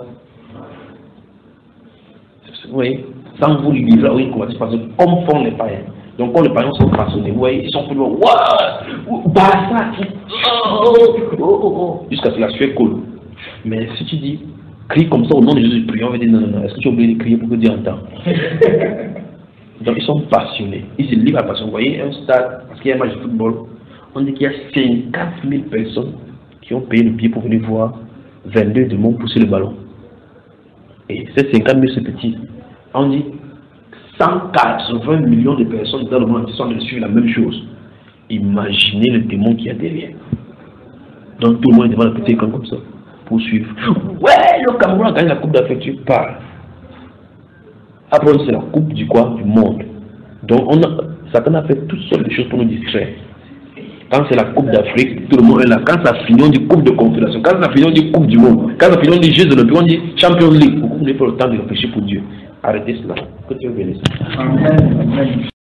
Oui, sans vous livrer à une convoitise passionnée comme font les païens. Donc quand les païens sont passionnés, vous voyez, ils sont plus loin, waouh, bah ça, oh, oh, oh, oh, jusqu'à ce que la sueur coule. Mais si tu dis, crie comme ça au nom de Jésus, prions, on va dire non, non, non, est-ce que tu as oublié de crier pour que Dieu entende? Donc ils sont passionnés, ils se livrent à la passion. Vous voyez, un stade, parce qu'il y a un match de football, on dit qu'il y a cinquante mille personnes qui ont payé le billet pour venir voir vingt-deux du monde pousser le ballon. Et ces cinquante mille, c'est petit. On dit cent quatre-vingts millions de personnes dans le monde qui sont en train de suivre la même chose. Imaginez le démon qu'il y a derrière. Donc tout le monde est devant la petite écran comme ça, pour suivre. Ouais, le Cameroun a gagné la Coupe d'Afrique, tu parles. Après, c'est la Coupe du quoi? Du monde. Donc on a, Satan a fait toutes sortes de choses pour nous distraire. Quand c'est la Coupe d'Afrique, tout le monde est là. Quand ça finit, on dit Coupe de Confédération. Quand ça finit, on dit Coupe du monde. Quand ça finit, on dit Jeux olympiques, on dit Champions League. Pourquoi vous n'avez pas le temps de réfléchir pour Dieu? Arrêtez cela. Que Dieu bénisse. Amen. Amen.